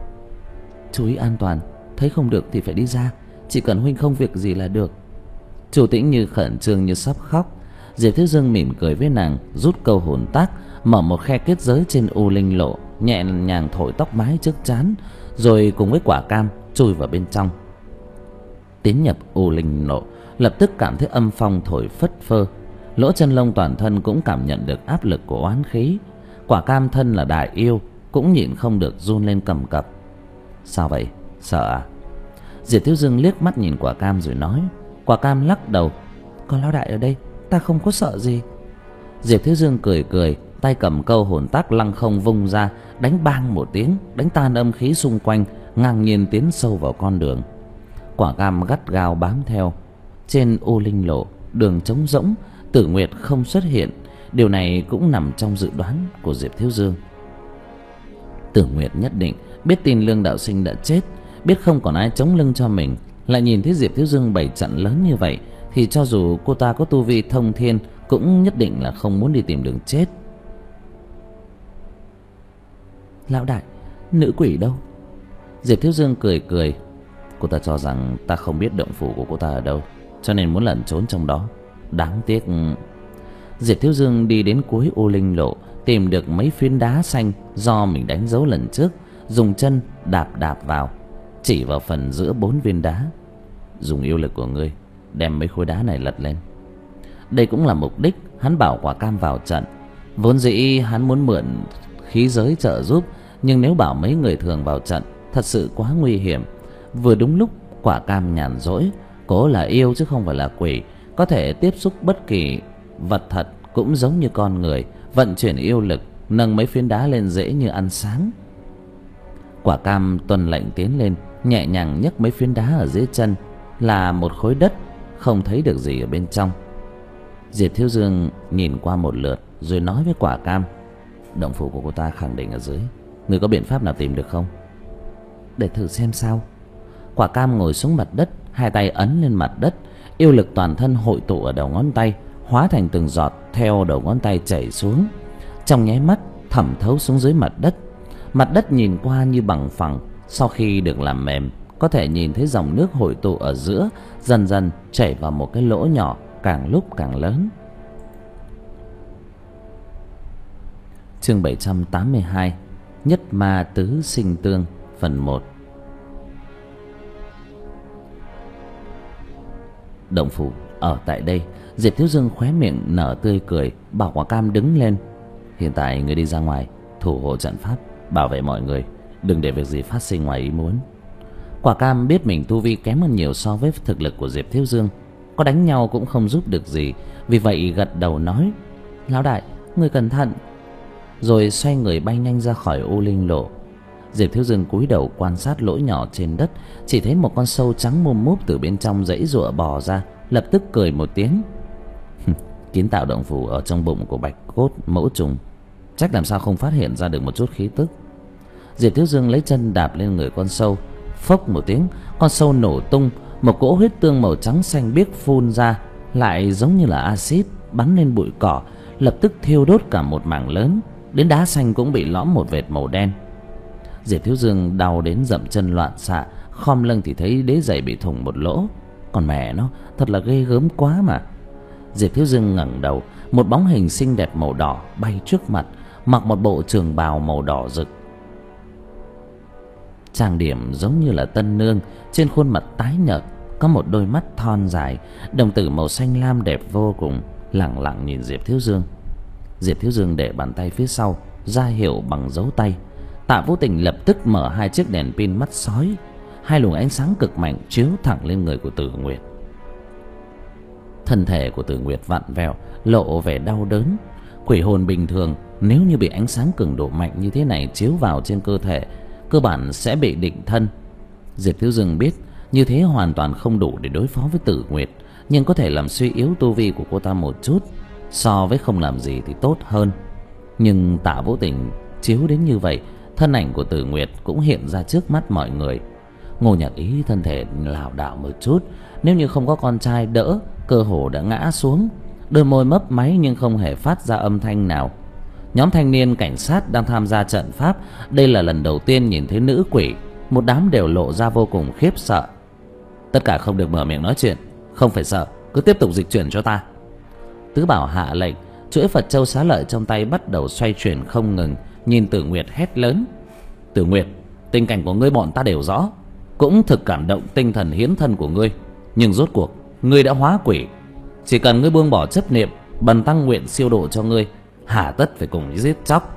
chú ý an toàn, thấy không được thì phải đi ra, chỉ cần huynh không việc gì là được. Chu Tĩnh Như khẩn trương như sắp khóc. Diệp Thiếu Dương mỉm cười với nàng, rút câu hồn tác, mở một khe kết giới trên U Linh Lộ, nhẹ nhàng thổi tóc mái trước trán, rồi cùng với quả cam chui vào bên trong. Tiến nhập U Linh Lộ, lập tức cảm thấy âm phong thổi phất phơ. Lỗ chân lông toàn thân cũng cảm nhận được áp lực của oán khí. Quả cam thân là đại yêu, cũng nhịn không được run lên cầm cập. Sao vậy, sợ à? Diệp Thiếu Dương liếc mắt nhìn quả cam rồi nói. Quả cam lắc đầu: có lão đại ở đây, ta không có sợ gì. Diệp Thiếu Dương cười cười, tay cầm câu hồn tác lăng không vung ra, đánh bang một tiếng, đánh tan âm khí xung quanh, ngang nhiên tiến sâu vào con đường. Quả cam gắt gao bám theo. Trên U Linh Lộ, đường trống rỗng, Tử Nguyệt không xuất hiện. Điều này cũng nằm trong dự đoán của Diệp Thiếu Dương. Tử Nguyệt nhất định biết tin Lương đạo sinh đã chết, biết không còn ai chống lưng cho mình, lại nhìn thấy Diệp Thiếu Dương bày trận lớn như vậy, thì cho dù cô ta có tu vi thông thiên cũng nhất định là không muốn đi tìm đường chết. Lão đại, nữ quỷ đâu? Diệp Thiếu Dương cười cười. Cô ta cho rằng ta không biết động phủ của cô ta ở đâu, cho nên muốn lẩn trốn trong đó. Đáng tiếc. Diệp Thiếu Dương đi đến cuối U Linh Lộ, tìm được mấy phiến đá xanh do mình đánh dấu lần trước, dùng chân đạp đạp vào, chỉ vào phần giữa bốn viên đá. Dùng yêu lực của ngươi đem mấy khối đá này lật lên. Đây cũng là mục đích hắn bảo quả cam vào trận. Vốn dĩ hắn muốn mượn khí giới trợ giúp, nhưng nếu bảo mấy người thường vào trận thật sự quá nguy hiểm. Vừa đúng lúc quả cam nhàn rỗi, cố là yêu chứ không phải là quỷ, có thể tiếp xúc bất kỳ vật thật, cũng giống như con người, vận chuyển yêu lực, nâng mấy phiến đá lên dễ như ăn sáng. Quả cam tuân lệnh tiến lên, nhẹ nhàng nhấc mấy phiến đá ở dưới chân, là một khối đất, không thấy được gì ở bên trong. Diệp Thiếu Dương nhìn qua một lượt rồi nói với quả cam: động phủ của cô ta khẳng định ở dưới, người có biện pháp nào tìm được không? Để thử xem sao. Quả cam ngồi xuống mặt đất, hai tay ấn lên mặt đất, yêu lực toàn thân hội tụ ở đầu ngón tay, hóa thành từng giọt theo đầu ngón tay chảy xuống, trong nháy mắt thẩm thấu xuống dưới mặt đất. Mặt đất nhìn qua như bằng phẳng, sau khi được làm mềm, có thể nhìn thấy dòng nước hội tụ ở giữa, dần dần chảy vào một cái lỗ nhỏ, càng lúc càng lớn. Chương bảy trăm tám mươi hai, Nhất Ma Tứ Sinh Tương, phần một. Động phủ ở tại đây. Diệp Thiếu Dương khóe miệng nở tươi cười, bảo quả cam đứng lên. Hiện tại người đi ra ngoài thủ hộ trận pháp, bảo vệ mọi người, đừng để việc gì phát sinh ngoài ý muốn. Quả cam biết mình tu vi kém hơn nhiều so với thực lực của Diệp Thiếu Dương, có đánh nhau cũng không giúp được gì, vì vậy gật đầu nói: lão đại, người cẩn thận. Rồi xoay người bay nhanh ra khỏi U Linh Lộ. Diệp Thiếu Dương cúi đầu quan sát lỗ nhỏ trên đất, chỉ thấy một con sâu trắng mồm múp từ bên trong giãy giụa bò ra, lập tức cười một tiếng. Kiến tạo động phủ ở trong bụng của bạch cốt mẫu trùng, chắc làm sao không phát hiện ra được một chút khí tức. Diệp Thiếu Dương lấy chân đạp lên người con sâu, phốc một tiếng, con sâu nổ tung, một cỗ huyết tương màu trắng xanh biếc phun ra, lại giống như là axit bắn lên bụi cỏ, lập tức thiêu đốt cả một mảng lớn, đến đá xanh cũng bị lõm một vệt màu đen. Diệp Thiếu Dương đau đến dậm chân loạn xạ, khom lưng thì thấy đế giày bị thủng một lỗ. Còn mẹ nó, thật là ghê gớm quá mà. Diệp Thiếu Dương ngẩng đầu, một bóng hình xinh đẹp màu đỏ bay trước mặt, mặc một bộ trường bào màu đỏ rực, trang điểm giống như là tân nương. Trên khuôn mặt tái nhợt có một đôi mắt thon dài, đồng tử màu xanh lam đẹp vô cùng, lẳng lặng nhìn Diệp Thiếu Dương. Diệp Thiếu Dương để bàn tay phía sau ra hiệu bằng dấu tay. Tạ Vũ Tình lập tức mở hai chiếc đèn pin mắt sói, hai luồng ánh sáng cực mạnh chiếu thẳng lên người của Tử Nguyệt. Thân thể của Tử Nguyệt vặn vẹo, lộ vẻ đau đớn. Quỷ hồn bình thường nếu như bị ánh sáng cường độ mạnh như thế này chiếu vào trên cơ thể, cơ bản sẽ bị định thân. Diệp Thiếu Dương biết như thế hoàn toàn không đủ để đối phó với Tử Nguyệt, nhưng có thể làm suy yếu tu vi của cô ta một chút, so với không làm gì thì tốt hơn. Nhưng Tạ Vũ Tình chiếu đến như vậy, thân ảnh của Tử Nguyệt cũng hiện ra trước mắt mọi người. Ngô Nhạc Ý thân thể lảo đảo một chút, nếu như không có con trai đỡ, cơ hồ đã ngã xuống. Đôi môi mấp máy nhưng không hề phát ra âm thanh nào. Nhóm thanh niên cảnh sát đang tham gia trận pháp, đây là lần đầu tiên nhìn thấy nữ quỷ, một đám đều lộ ra vô cùng khiếp sợ. Tất cả không được mở miệng nói chuyện, không phải sợ, cứ tiếp tục dịch chuyển cho ta. Tứ Bảo hạ lệnh, chuỗi Phật châu xá lợi trong tay bắt đầu xoay chuyển không ngừng, nhìn Tử Nguyệt hét lớn: Tử Nguyệt, tình cảnh của ngươi bọn ta đều rõ, cũng thực cảm động tinh thần hiến thân của ngươi, nhưng rốt cuộc ngươi đã hóa quỷ. Chỉ cần ngươi buông bỏ chấp niệm, bần tăng nguyện siêu độ cho ngươi, hà tất phải cùng giết chóc.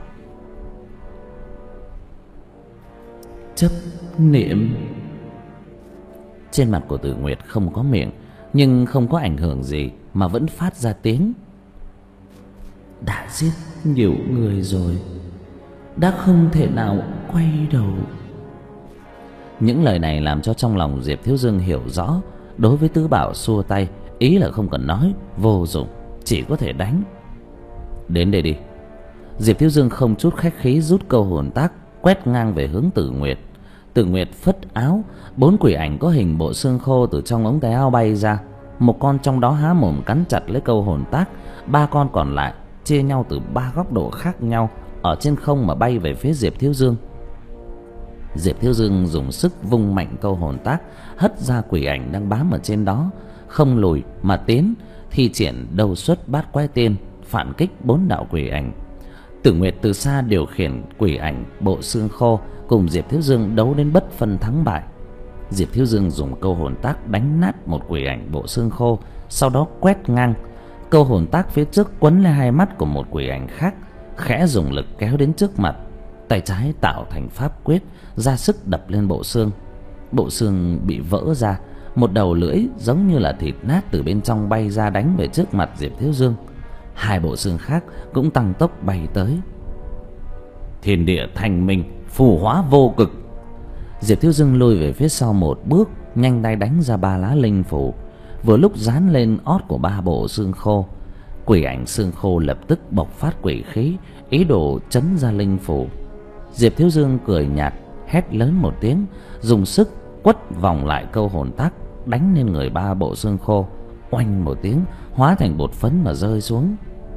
Chấp niệm. Trên mặt của Tử Nguyệt không có miệng, nhưng không có ảnh hưởng gì mà vẫn phát ra tiếng: đã giết nhiều người rồi, đã không thể nào quay đầu. Những lời này làm cho trong lòng Diệp Thiếu Dương hiểu rõ, đối với Tứ Bảo xua tay, ý là không cần nói, vô dụng, chỉ có thể đánh. Đến đây đi. Diệp Thiếu Dương không chút khách khí rút câu hồn tác, quét ngang về hướng Tử Nguyệt. Tử Nguyệt phất áo, bốn quỷ ảnh có hình bộ xương khô từ trong ống tay áo bay ra. Một con trong đó há mồm cắn chặt lấy câu hồn tác, ba con còn lại chia nhau từ ba góc độ khác nhau ở trên không mà bay về phía Diệp Thiếu Dương. Diệp Thiếu Dương dùng sức vung mạnh câu hồn tác, hất ra quỷ ảnh đang bám ở trên đó, không lùi mà tiến, thi triển đầu xuất bát quái tiên, phản kích bốn đạo quỷ ảnh. Tử Nguyệt từ xa điều khiển quỷ ảnh bộ xương khô cùng Diệp Thiếu Dương đấu đến bất phân thắng bại. Diệp Thiếu Dương dùng câu hồn tác đánh nát một quỷ ảnh bộ xương khô, sau đó quét ngang. Câu hồn tác phía trước quấn lên hai mắt của một quỷ ảnh khác, khẽ dùng lực kéo đến trước mặt, tay trái tạo thành pháp quyết, ra sức đập lên bộ xương. Bộ xương bị vỡ ra, một đầu lưỡi giống như là thịt nát từ bên trong bay ra đánh về trước mặt Diệp Thiếu Dương. Hai bộ xương khác cũng tăng tốc bay tới. Thiên địa thành minh, phù hóa vô cực. Diệp Thiếu Dương lùi về phía sau một bước, nhanh tay đánh ra ba lá linh phù, vừa lúc dán lên ót của ba bộ xương khô. Quỷ ảnh xương khô lập tức bộc phát quỷ khí, ý đồ chấn ra linh phù. Diệp Thiếu Dương cười nhạt, hét lớn một tiếng, dùng sức quất vòng lại câu hồn tác, đánh lên người ba bộ xương khô. Oanh một tiếng, hóa thành bột phấn mà rơi xuống.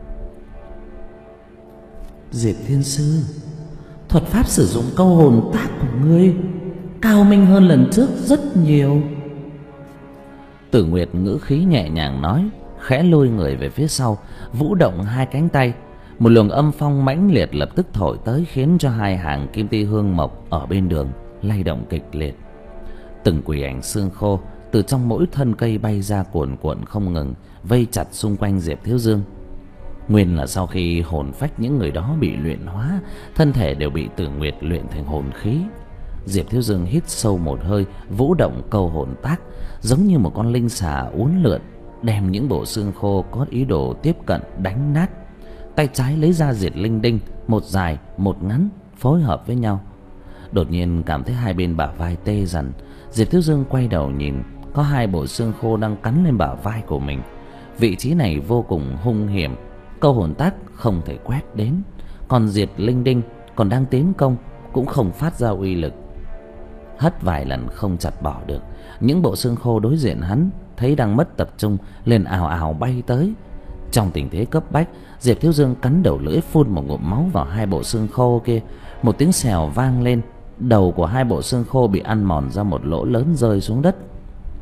Diệp Thiên Sư, thuật pháp sử dụng câu hồn tác của ngươi cao minh hơn lần trước rất nhiều. Tử Nguyệt ngữ khí nhẹ nhàng nói, khẽ lùi người về phía sau, vũ động hai cánh tay. Một luồng âm phong mãnh liệt lập tức thổi tới, khiến cho hai hàng kim ti hương mộc ở bên đường lay động kịch liệt. Từng quỷ ảnh xương khô từ trong mỗi thân cây bay ra cuồn cuộn không ngừng, vây chặt xung quanh Diệp Thiếu Dương. Nguyên là sau khi hồn phách những người đó bị luyện hóa, thân thể đều bị Tử Nguyệt luyện thành hồn khí. Diệp Thiếu Dương hít sâu một hơi, vũ động câu hồn tác, giống như một con linh xà uốn lượn, đem những bộ xương khô có ý đồ tiếp cận đánh nát. Tay trái lấy ra diệt linh đinh, một dài một ngắn phối hợp với nhau. Đột nhiên cảm thấy hai bên bả vai tê dần. Diệp Thiếu Dương quay đầu nhìn, có hai bộ xương khô đang cắn lên bả vai của mình. Vị trí này vô cùng hung hiểm, câu hồn tác không thể quét đến, còn diệt linh đinh còn đang tiến công cũng không phát ra uy lực. Hất vài lần không chặt bỏ được, những bộ xương khô đối diện hắn thấy đang mất tập trung, liền ào ào bay tới. Trong tình thế cấp bách, Diệp Thiếu Dương cắn đầu lưỡi phun một ngụm máu vào hai bộ xương khô kia. Một tiếng xèo vang lên, đầu của hai bộ xương khô bị ăn mòn ra một lỗ lớn rơi xuống đất.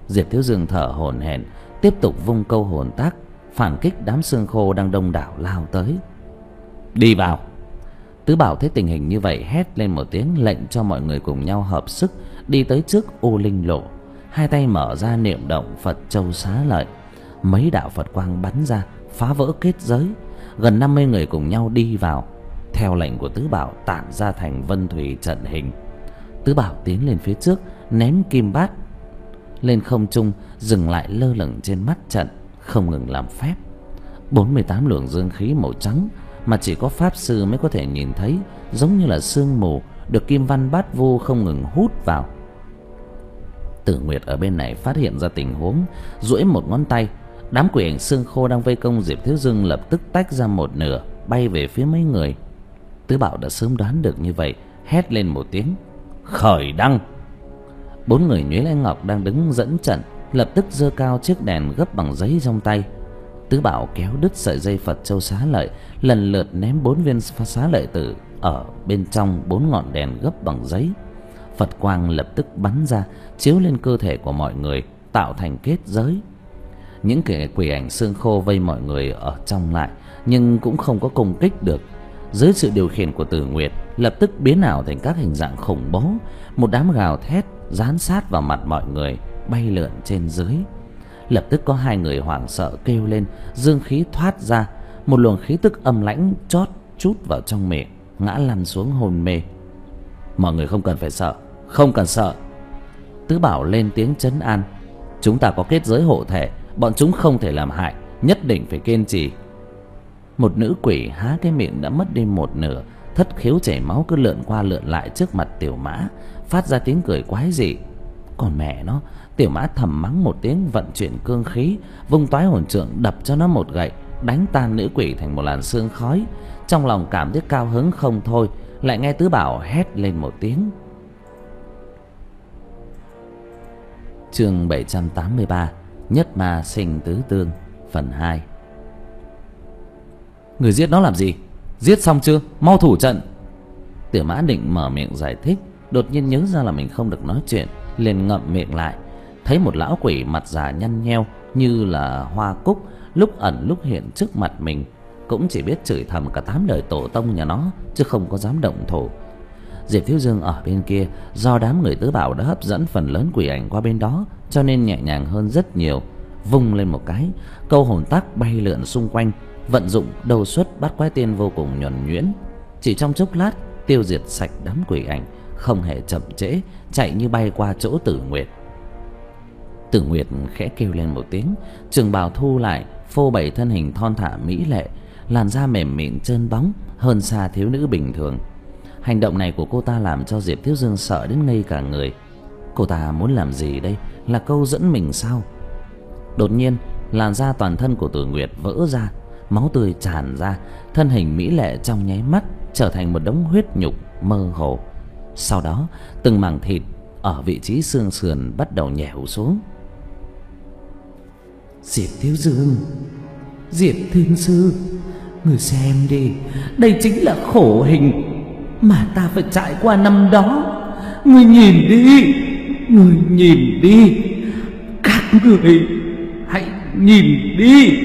Diệp Thiếu Dương thở hổn hển, tiếp tục vung câu hồn tác phản kích đám xương khô đang đông đảo lao tới. Đi vào. Tứ Bảo thấy tình hình như vậy hét lên một tiếng, lệnh cho mọi người cùng nhau hợp sức đi tới trước ô linh lộ, hai tay mở ra niệm động Phật châu xá lợi. Mấy đạo Phật quang bắn ra phá vỡ kết giới, gần năm mươi người cùng nhau đi vào, theo lệnh của Tứ Bảo tản ra thành vân thủy trận hình. Tứ Bảo tiến lên phía trước, ném kim bát lên không trung, dừng lại lơ lửng trên mắt trận, không ngừng làm phép. Bốn mươi tám luồng dương khí màu trắng mà chỉ có pháp sư mới có thể nhìn thấy, giống như là sương mù được kim văn bát vu không ngừng hút vào. Tử Nguyệt ở bên này phát hiện ra tình huống, duỗi một ngón tay, đám quỷ ảnh xương khô đang vây công Diệp Thiếu Dương lập tức tách ra một nửa, bay về phía mấy người. Tứ Bảo đã sớm đoán được như vậy, hét lên một tiếng, khởi đăng. Bốn người Nhuế Lai Ngọc đang đứng dẫn trận lập tức giơ cao chiếc đèn gấp bằng giấy trong tay. Tứ Bảo kéo đứt sợi dây Phật châu xá lợi, lần lượt ném bốn viên xá lợi tử ở bên trong bốn ngọn đèn gấp bằng giấy. Phật quang lập tức bắn ra, chiếu lên cơ thể của mọi người, tạo thành kết giới. Những kẻ quỷ ảnh xương khô vây mọi người ở trong lại, nhưng cũng không có công kích được. Dưới sự điều khiển của Tử Nguyệt, lập tức biến ảo thành các hình dạng khủng bố, một đám gào thét dán sát vào mặt mọi người, bay lượn trên dưới. Lập tức có hai người hoảng sợ kêu lên, dương khí thoát ra, một luồng khí tức âm lãnh chót chút vào trong miệng, ngã lăn xuống hôn mê. Mọi người không cần phải sợ, không cần sợ. Tứ Bảo lên tiếng trấn an, chúng ta có kết giới hộ thể, bọn chúng không thể làm hại, nhất định phải kiên trì. Một nữ quỷ há cái miệng đã mất đi một nửa, thất khiếu chảy máu cứ lượn qua lượn lại trước mặt Tiểu Mã, phát ra tiếng cười quái dị. Còn mẹ nó, Tiểu Mã thầm mắng một tiếng, vận chuyển cương khí, vung toái hồn trượng đập cho nó một gậy, đánh tan nữ quỷ thành một làn sương khói. Trong lòng cảm thấy cao hứng không thôi, lại nghe Tứ Bảo hét lên một tiếng. Chương bảy trăm tám mươi ba, Nhất Ma Sinh Tứ Tương, phần hai. Người giết nó làm gì? Giết xong chưa? Mau thủ trận. Tiểu Mã định mở miệng giải thích, đột nhiên nhớ ra là mình không được nói chuyện, liền ngậm miệng lại. Thấy một lão quỷ mặt già nhăn nheo như là hoa cúc, lúc ẩn lúc hiện trước mặt mình, cũng chỉ biết chửi thầm cả tám đời tổ tông nhà nó, chứ không có dám động thủ. Diệp Thiếu Dương ở bên kia, do đám người Tứ Bảo đã hấp dẫn phần lớn quỷ ảnh qua bên đó, cho nên nhẹ nhàng hơn rất nhiều. Vung lên một cái, câu hồn tác bay lượn xung quanh, vận dụng đầu xuất Bát Quái Tiên vô cùng nhuần nhuyễn, chỉ trong chốc lát tiêu diệt sạch đám quỷ ảnh, không hề chậm trễ, chạy như bay qua chỗ Tử Nguyệt. Tử Nguyệt khẽ kêu lên một tiếng, trường bào thu lại, phô bày thân hình thon thả mỹ lệ, làn da mềm mịn trơn bóng, hơn xa thiếu nữ bình thường. Hành động này của cô ta làm cho Diệp Thiếu Dương sợ đến ngây cả người. Cô ta muốn làm gì đây? Là câu dẫn mình sao? Đột nhiên, làn da toàn thân của Tử Nguyệt vỡ ra, máu tươi tràn ra, thân hình mỹ lệ trong nháy mắt trở thành một đống huyết nhục mơ hồ. Sau đó, từng mảng thịt ở vị trí xương sườn bắt đầu nhèo xuống. Diệp Thiếu Dương, Diệp Thiên Sư, người xem đi, đây chính là khổ hình mà ta phải trải qua năm đó. Người nhìn đi, người nhìn đi, các người hãy nhìn đi.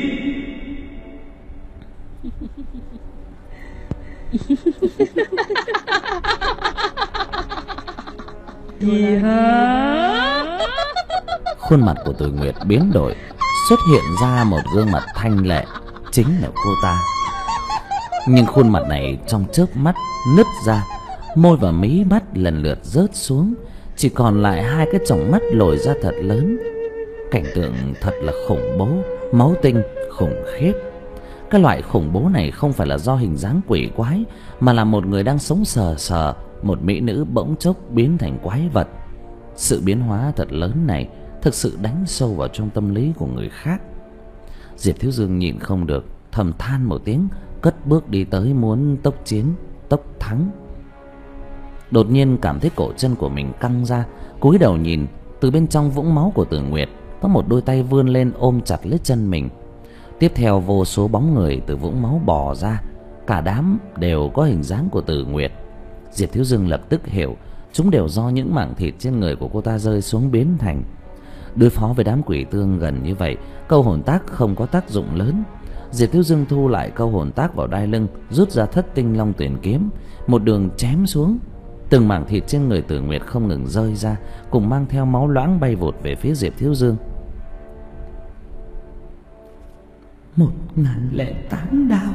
Gì hả? Khuôn mặt của Từ Nguyệt biến đổi, xuất hiện ra một gương mặt thanh lệ, chính là cô ta. Nhưng khuôn mặt này trong chớp mắt nứt ra, môi và mí mắt lần lượt rớt xuống, chỉ còn lại hai cái tròng mắt lồi ra thật lớn. Cảnh tượng thật là khủng bố, máu tinh khủng khiếp. Cái loại khủng bố này không phải là do hình dáng quỷ quái, mà là một người đang sống sờ sờ, một mỹ nữ bỗng chốc biến thành quái vật. Sự biến hóa thật lớn này thực sự đánh sâu vào trong tâm lý của người khác. Diệp Thiếu Dương nhịn không được, thầm than một tiếng, cất bước đi tới muốn tốc chiến tốc thắng. Đột nhiên cảm thấy cổ chân của mình căng ra, cúi đầu nhìn, từ bên trong vũng máu của Tử Nguyệt có một đôi tay vươn lên ôm chặt lấy chân mình. Tiếp theo vô số bóng người từ vũng máu bò ra, cả đám đều có hình dáng của Tử Nguyệt. Diệp Thiếu Dương lập tức hiểu, chúng đều do những mảng thịt trên người của cô ta rơi xuống biến thành. Đối phó với đám quỷ tương gần như vậy, câu hồn tác không có tác dụng lớn. Diệp Thiếu Dương thu lại câu hồn tác vào đai lưng, rút ra Thất Tinh Long Tuyển kiếm, một đường chém xuống. Từng mảng thịt trên người Tử Nguyệt không ngừng rơi ra, cùng mang theo máu loãng bay vụt về phía Diệp Thiếu Dương. Một ngàn lẻ tám đao.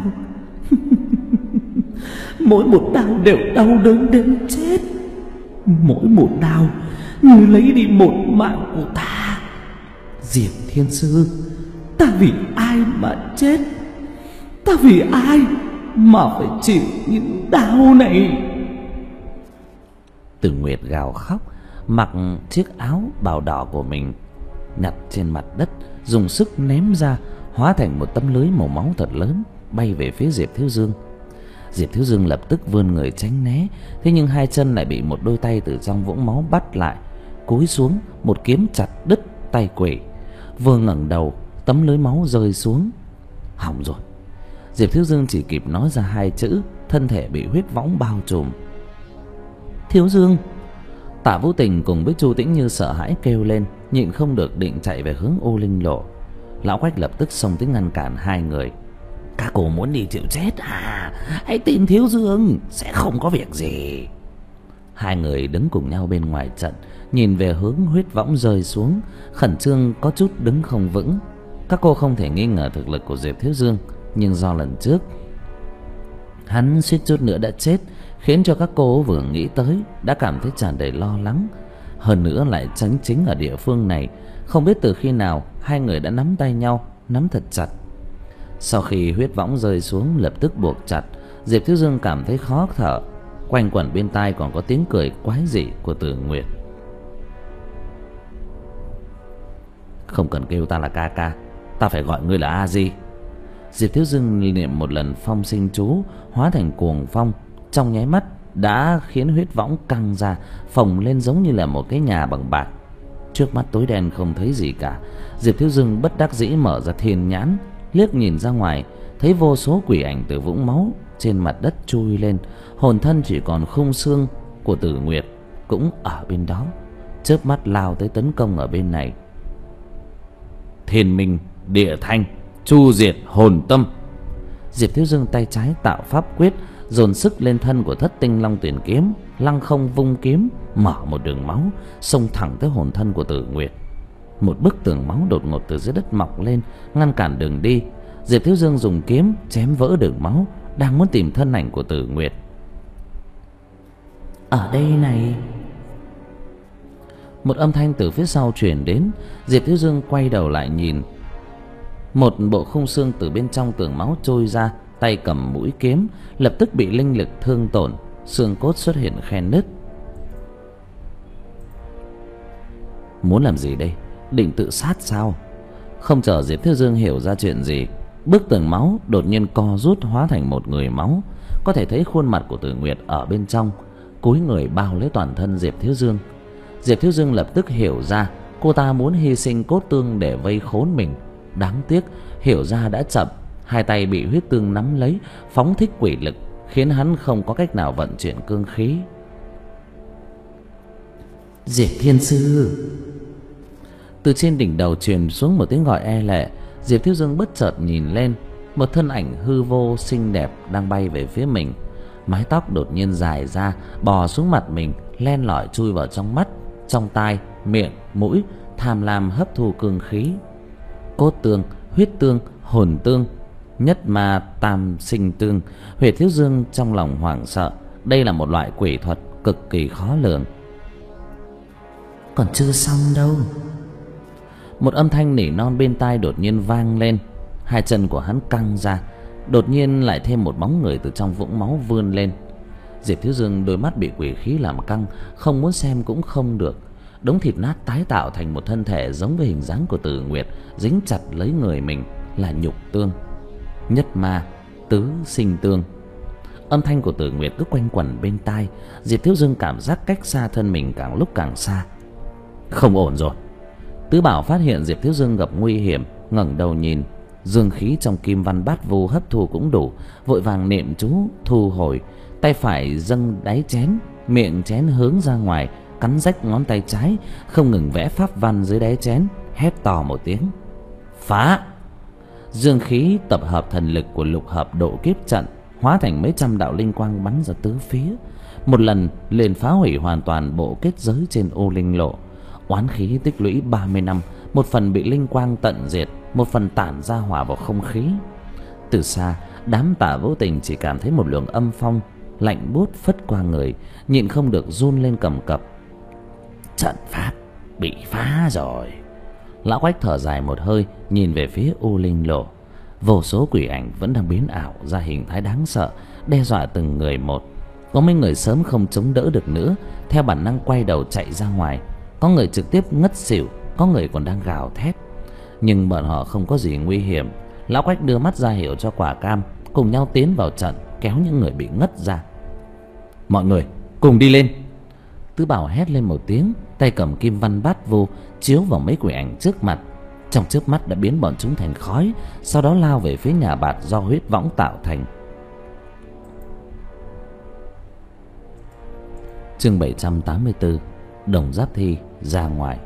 Mỗi một đao đều đau đớn đến chết. Mỗi một đao như lấy đi một mạng của ta. Diệp Thiên Sư, ta vì ai mà chết? Ta vì ai mà phải chịu những đau này? Tử Nguyệt gào khóc, mặc chiếc áo bào đỏ của mình, nhặt trên mặt đất, dùng sức ném ra, hóa thành một tấm lưới màu máu thật lớn, bay về phía Diệp Thiếu Dương. Diệp Thiếu Dương lập tức vươn người tránh né, thế nhưng hai chân lại bị một đôi tay từ trong vũng máu bắt lại, cúi xuống, một kiếm chặt đứt tay quỷ. Vừa ngẩng đầu, tấm lưới máu rơi xuống. Hỏng rồi. Diệp Thiếu Dương chỉ kịp nói ra hai chữ, thân thể bị huyết võng bao trùm. Thiếu Dương! Tạ Vũ Tình cùng với Chu Tĩnh Như sợ hãi kêu lên, nhịn không được định chạy về hướng Ô Linh Lộ. Lão Quách lập tức xông tới ngăn cản hai người. Các cô muốn đi chịu chết à? Hãy tin Thiếu Dương, sẽ không có việc gì. Hai người đứng cùng nhau bên ngoài trận, nhìn về hướng huyết võng rơi xuống, khẩn trương có chút đứng không vững. Các cô không thể nghi ngờ thực lực của Diệp Thiếu Dương, nhưng do lần trước hắn suýt chút nữa đã chết, khiến cho các cô vừa nghĩ tới đã cảm thấy tràn đầy lo lắng. Hơn nữa lại tránh chính ở địa phương này, không biết từ khi nào hai người đã nắm tay nhau, nắm thật chặt. Sau khi huyết võng rơi xuống lập tức buộc chặt, Diệp Thiếu Dương cảm thấy khó thở. Quanh quẩn bên tai còn có tiếng cười quái dị của Tử Nguyệt. Không cần kêu ta là ca ca, ta phải gọi ngươi là A Di. Diệp Thiếu Dương niệm một lần phong sinh chú, hóa thành cuồng phong, trong nháy mắt đã khiến huyết võng căng ra, phồng lên giống như là một cái nhà bằng bạc. Trước mắt tối đen không thấy gì cả. Diệp Thiếu Dương bất đắc dĩ mở ra thiên nhãn, liếc nhìn ra ngoài, thấy vô số quỷ ảnh từ vũng máu trên mặt đất chui lên. Hồn thân chỉ còn khung xương của Tử Nguyệt cũng ở bên đó, chớp mắt lao tới tấn công ở bên này. Thiên Minh Địa Thanh, chu diệt hồn tâm. Diệp Thiếu Dương tay trái tạo pháp quyết, dồn sức lên thân của Thất Tinh Long Tuyển kiếm, lăng không vung kiếm, mở một đường máu xông thẳng tới hồn thân của Tử Nguyệt. Một bức tường máu đột ngột từ dưới đất mọc lên, ngăn cản đường đi. Diệp Thiếu Dương dùng kiếm chém vỡ đường máu, đang muốn tìm thân ảnh của Tử Nguyệt. Ở đây này. Một âm thanh từ phía sau truyền đến. Diệp Thiếu Dương quay đầu lại nhìn, một bộ khung xương từ bên trong tường máu trôi ra, tay cầm mũi kiếm, lập tức bị linh lực thương tổn, xương cốt xuất hiện khe nứt. Muốn làm gì đây? Định tự sát sao? Không chờ Diệp Thiếu Dương hiểu ra chuyện gì, bức tường máu đột nhiên co rút hóa thành một người máu. Có thể thấy khuôn mặt của Tử Nguyệt ở bên trong, cúi người bao lấy toàn thân Diệp Thiếu Dương. Diệp Thiếu Dương lập tức hiểu ra cô ta muốn hy sinh cốt tương để vây khốn mình. Đáng tiếc hiểu ra đã chậm, hai tay bị huyết tương nắm lấy, phóng thích quỷ lực, khiến hắn không có cách nào vận chuyển cương khí. Diệp Thiên Sư! Từ trên đỉnh đầu truyền xuống một tiếng gọi e lệ. Diệp Thiếu Dương bất chợt nhìn lên, một thân ảnh hư vô xinh đẹp đang bay về phía mình. Mái tóc đột nhiên dài ra, bò xuống mặt mình, len lỏi chui vào trong mắt, trong tai, miệng, mũi, tham lam hấp thu cương khí. Cốt tương, huyết tương, hồn tương, nhất ma tam sinh tương. Huyệt Thiếu Dương trong lòng hoảng sợ, đây là một loại quỷ thuật cực kỳ khó lường. Còn chưa xong đâu. Một âm thanh nỉ non bên tai đột nhiên vang lên. Hai chân của hắn căng ra, đột nhiên lại thêm một bóng người từ trong vũng máu vươn lên. Diệp Thiếu Dương đôi mắt bị quỷ khí làm căng, không muốn xem cũng không được. Đống thịt nát tái tạo thành một thân thể giống với hình dáng của Tử Nguyệt, dính chặt lấy người mình là nhục tương. Nhất ma tứ sinh tương. Âm thanh của Tử Nguyệt cứ quanh quẩn bên tai. Diệp Thiếu Dương cảm giác cách xa thân mình càng lúc càng xa. Không ổn rồi. Tứ Bảo phát hiện Diệp Thiếu Dương gặp nguy hiểm, ngẩng đầu nhìn, dương khí trong kim văn bát vu hấp thu cũng đủ, vội vàng niệm chú thu hồi, tay phải dâng đáy chén, miệng chén hướng ra ngoài, cắn rách ngón tay trái, không ngừng vẽ pháp văn dưới đáy chén, hét to một tiếng: phá! Dương khí tập hợp thần lực của lục hợp độ kiếp trận hóa thành mấy trăm đạo linh quang bắn ra tứ phía, một lần liền phá hủy hoàn toàn bộ kết giới trên U Linh Lộ. Oán khí tích lũy ba mươi năm, một phần bị linh quang tận diệt, một phần tản ra hòa vào không khí. Từ xa, đám Tả Vô Tình chỉ cảm thấy một luồng âm phong lạnh buốt phất qua người, nhịn không được run lên cầm cập. Trận pháp bị phá rồi. Lão Quách thở dài một hơi, nhìn về phía U Linh Lộ. Vô số quỷ ảnh vẫn đang biến ảo ra hình thái đáng sợ, đe dọa từng người một. Có mấy người sớm không chống đỡ được nữa, theo bản năng quay đầu chạy ra ngoài. Có người trực tiếp ngất xỉu, có người còn đang gào thét. Nhưng bọn họ không có gì nguy hiểm. Lão Quách đưa mắt ra hiệu cho Quả Cam cùng nhau tiến vào trận, kéo những người bị ngất ra. Mọi người cùng đi lên. Tứ Bảo hét lên một tiếng, tay cầm kim văn bát vu chiếu vào mấy quỷ ảnh trước mặt. Trong chớp mắt đã biến bọn chúng thành khói, sau đó lao về phía nhà bạt do huyết võng tạo thành. Chương bảy trăm tám mươi tư. Đồng Giáp Thi ra ngoài.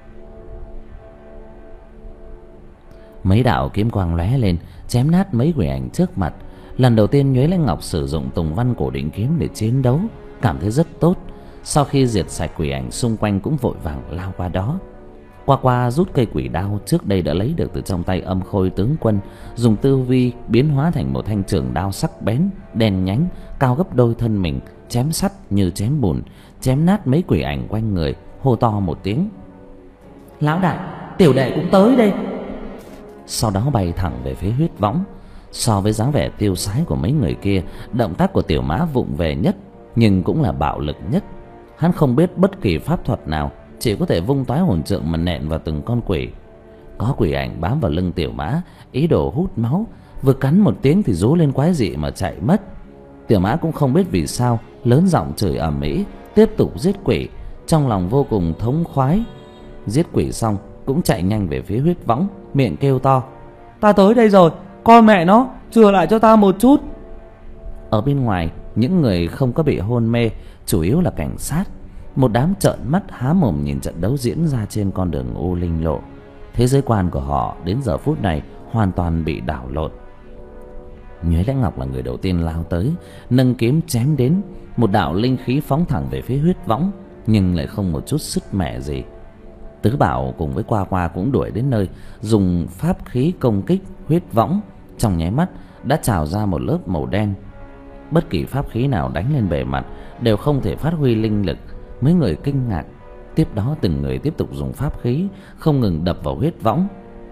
Mấy đạo kiếm quang lóe lên, chém nát mấy quỷ ảnh trước mặt. Lần đầu tiên Nhuế Lãnh Ngọc sử dụng Tùng Văn Cổ Định Kiếm để chiến đấu, cảm thấy rất tốt. Sau khi diệt sạch quỷ ảnh xung quanh cũng vội vàng lao qua đó. Qua qua rút cây quỷ đao trước đây đã lấy được từ trong tay Âm Khôi tướng quân, dùng tư vi biến hóa thành một thanh trường đao sắc bén, đen nhánh, cao gấp đôi thân mình, chém sắt như chém bùn, chém nát mấy quỷ ảnh quanh người, hô to một tiếng: lão đại, tiểu đệ cũng tới đây. Sau đó bay thẳng về phía huyết võng. So với dáng vẻ tiêu sái của mấy người kia, động tác của Tiểu Mã vụng về nhất, nhưng cũng là bạo lực nhất. Hắn không biết bất kỳ pháp thuật nào, chỉ có thể vung toái hồn trượng mà nện vào từng con quỷ. Có quỷ ảnh bám vào lưng Tiểu Mã, ý đồ hút máu, vừa cắn một tiếng thì rú lên quái dị mà chạy mất. Tiểu Mã cũng không biết vì sao, lớn giọng chửi ầm ĩ, tiếp tục giết quỷ, trong lòng vô cùng thống khoái. Giết quỷ xong cũng chạy nhanh về phía huyết võng, miệng kêu to: ta tới đây rồi, coi mẹ nó, chừa lại cho ta một chút. Ở bên ngoài, những người không có bị hôn mê chủ yếu là cảnh sát, một đám trợn mắt há mồm nhìn trận đấu diễn ra trên con đường U Linh Lộ. Thế giới quan của họ đến giờ phút này hoàn toàn bị đảo lộn. Nhuế Lãnh Ngọc là người đầu tiên lao tới, nâng kiếm chém đến, một đạo linh khí phóng thẳng về phía huyết võng, nhưng lại không một chút sức mẻ gì. Tứ Bảo cùng với Qua Qua cũng đuổi đến nơi, dùng pháp khí công kích huyết võng, trong nháy mắt đã trào ra một lớp màu đen. Bất kỳ pháp khí nào đánh lên bề mặt đều không thể phát huy linh lực. Mấy người kinh ngạc. Tiếp đó từng người tiếp tục dùng pháp khí không ngừng đập vào huyết võng.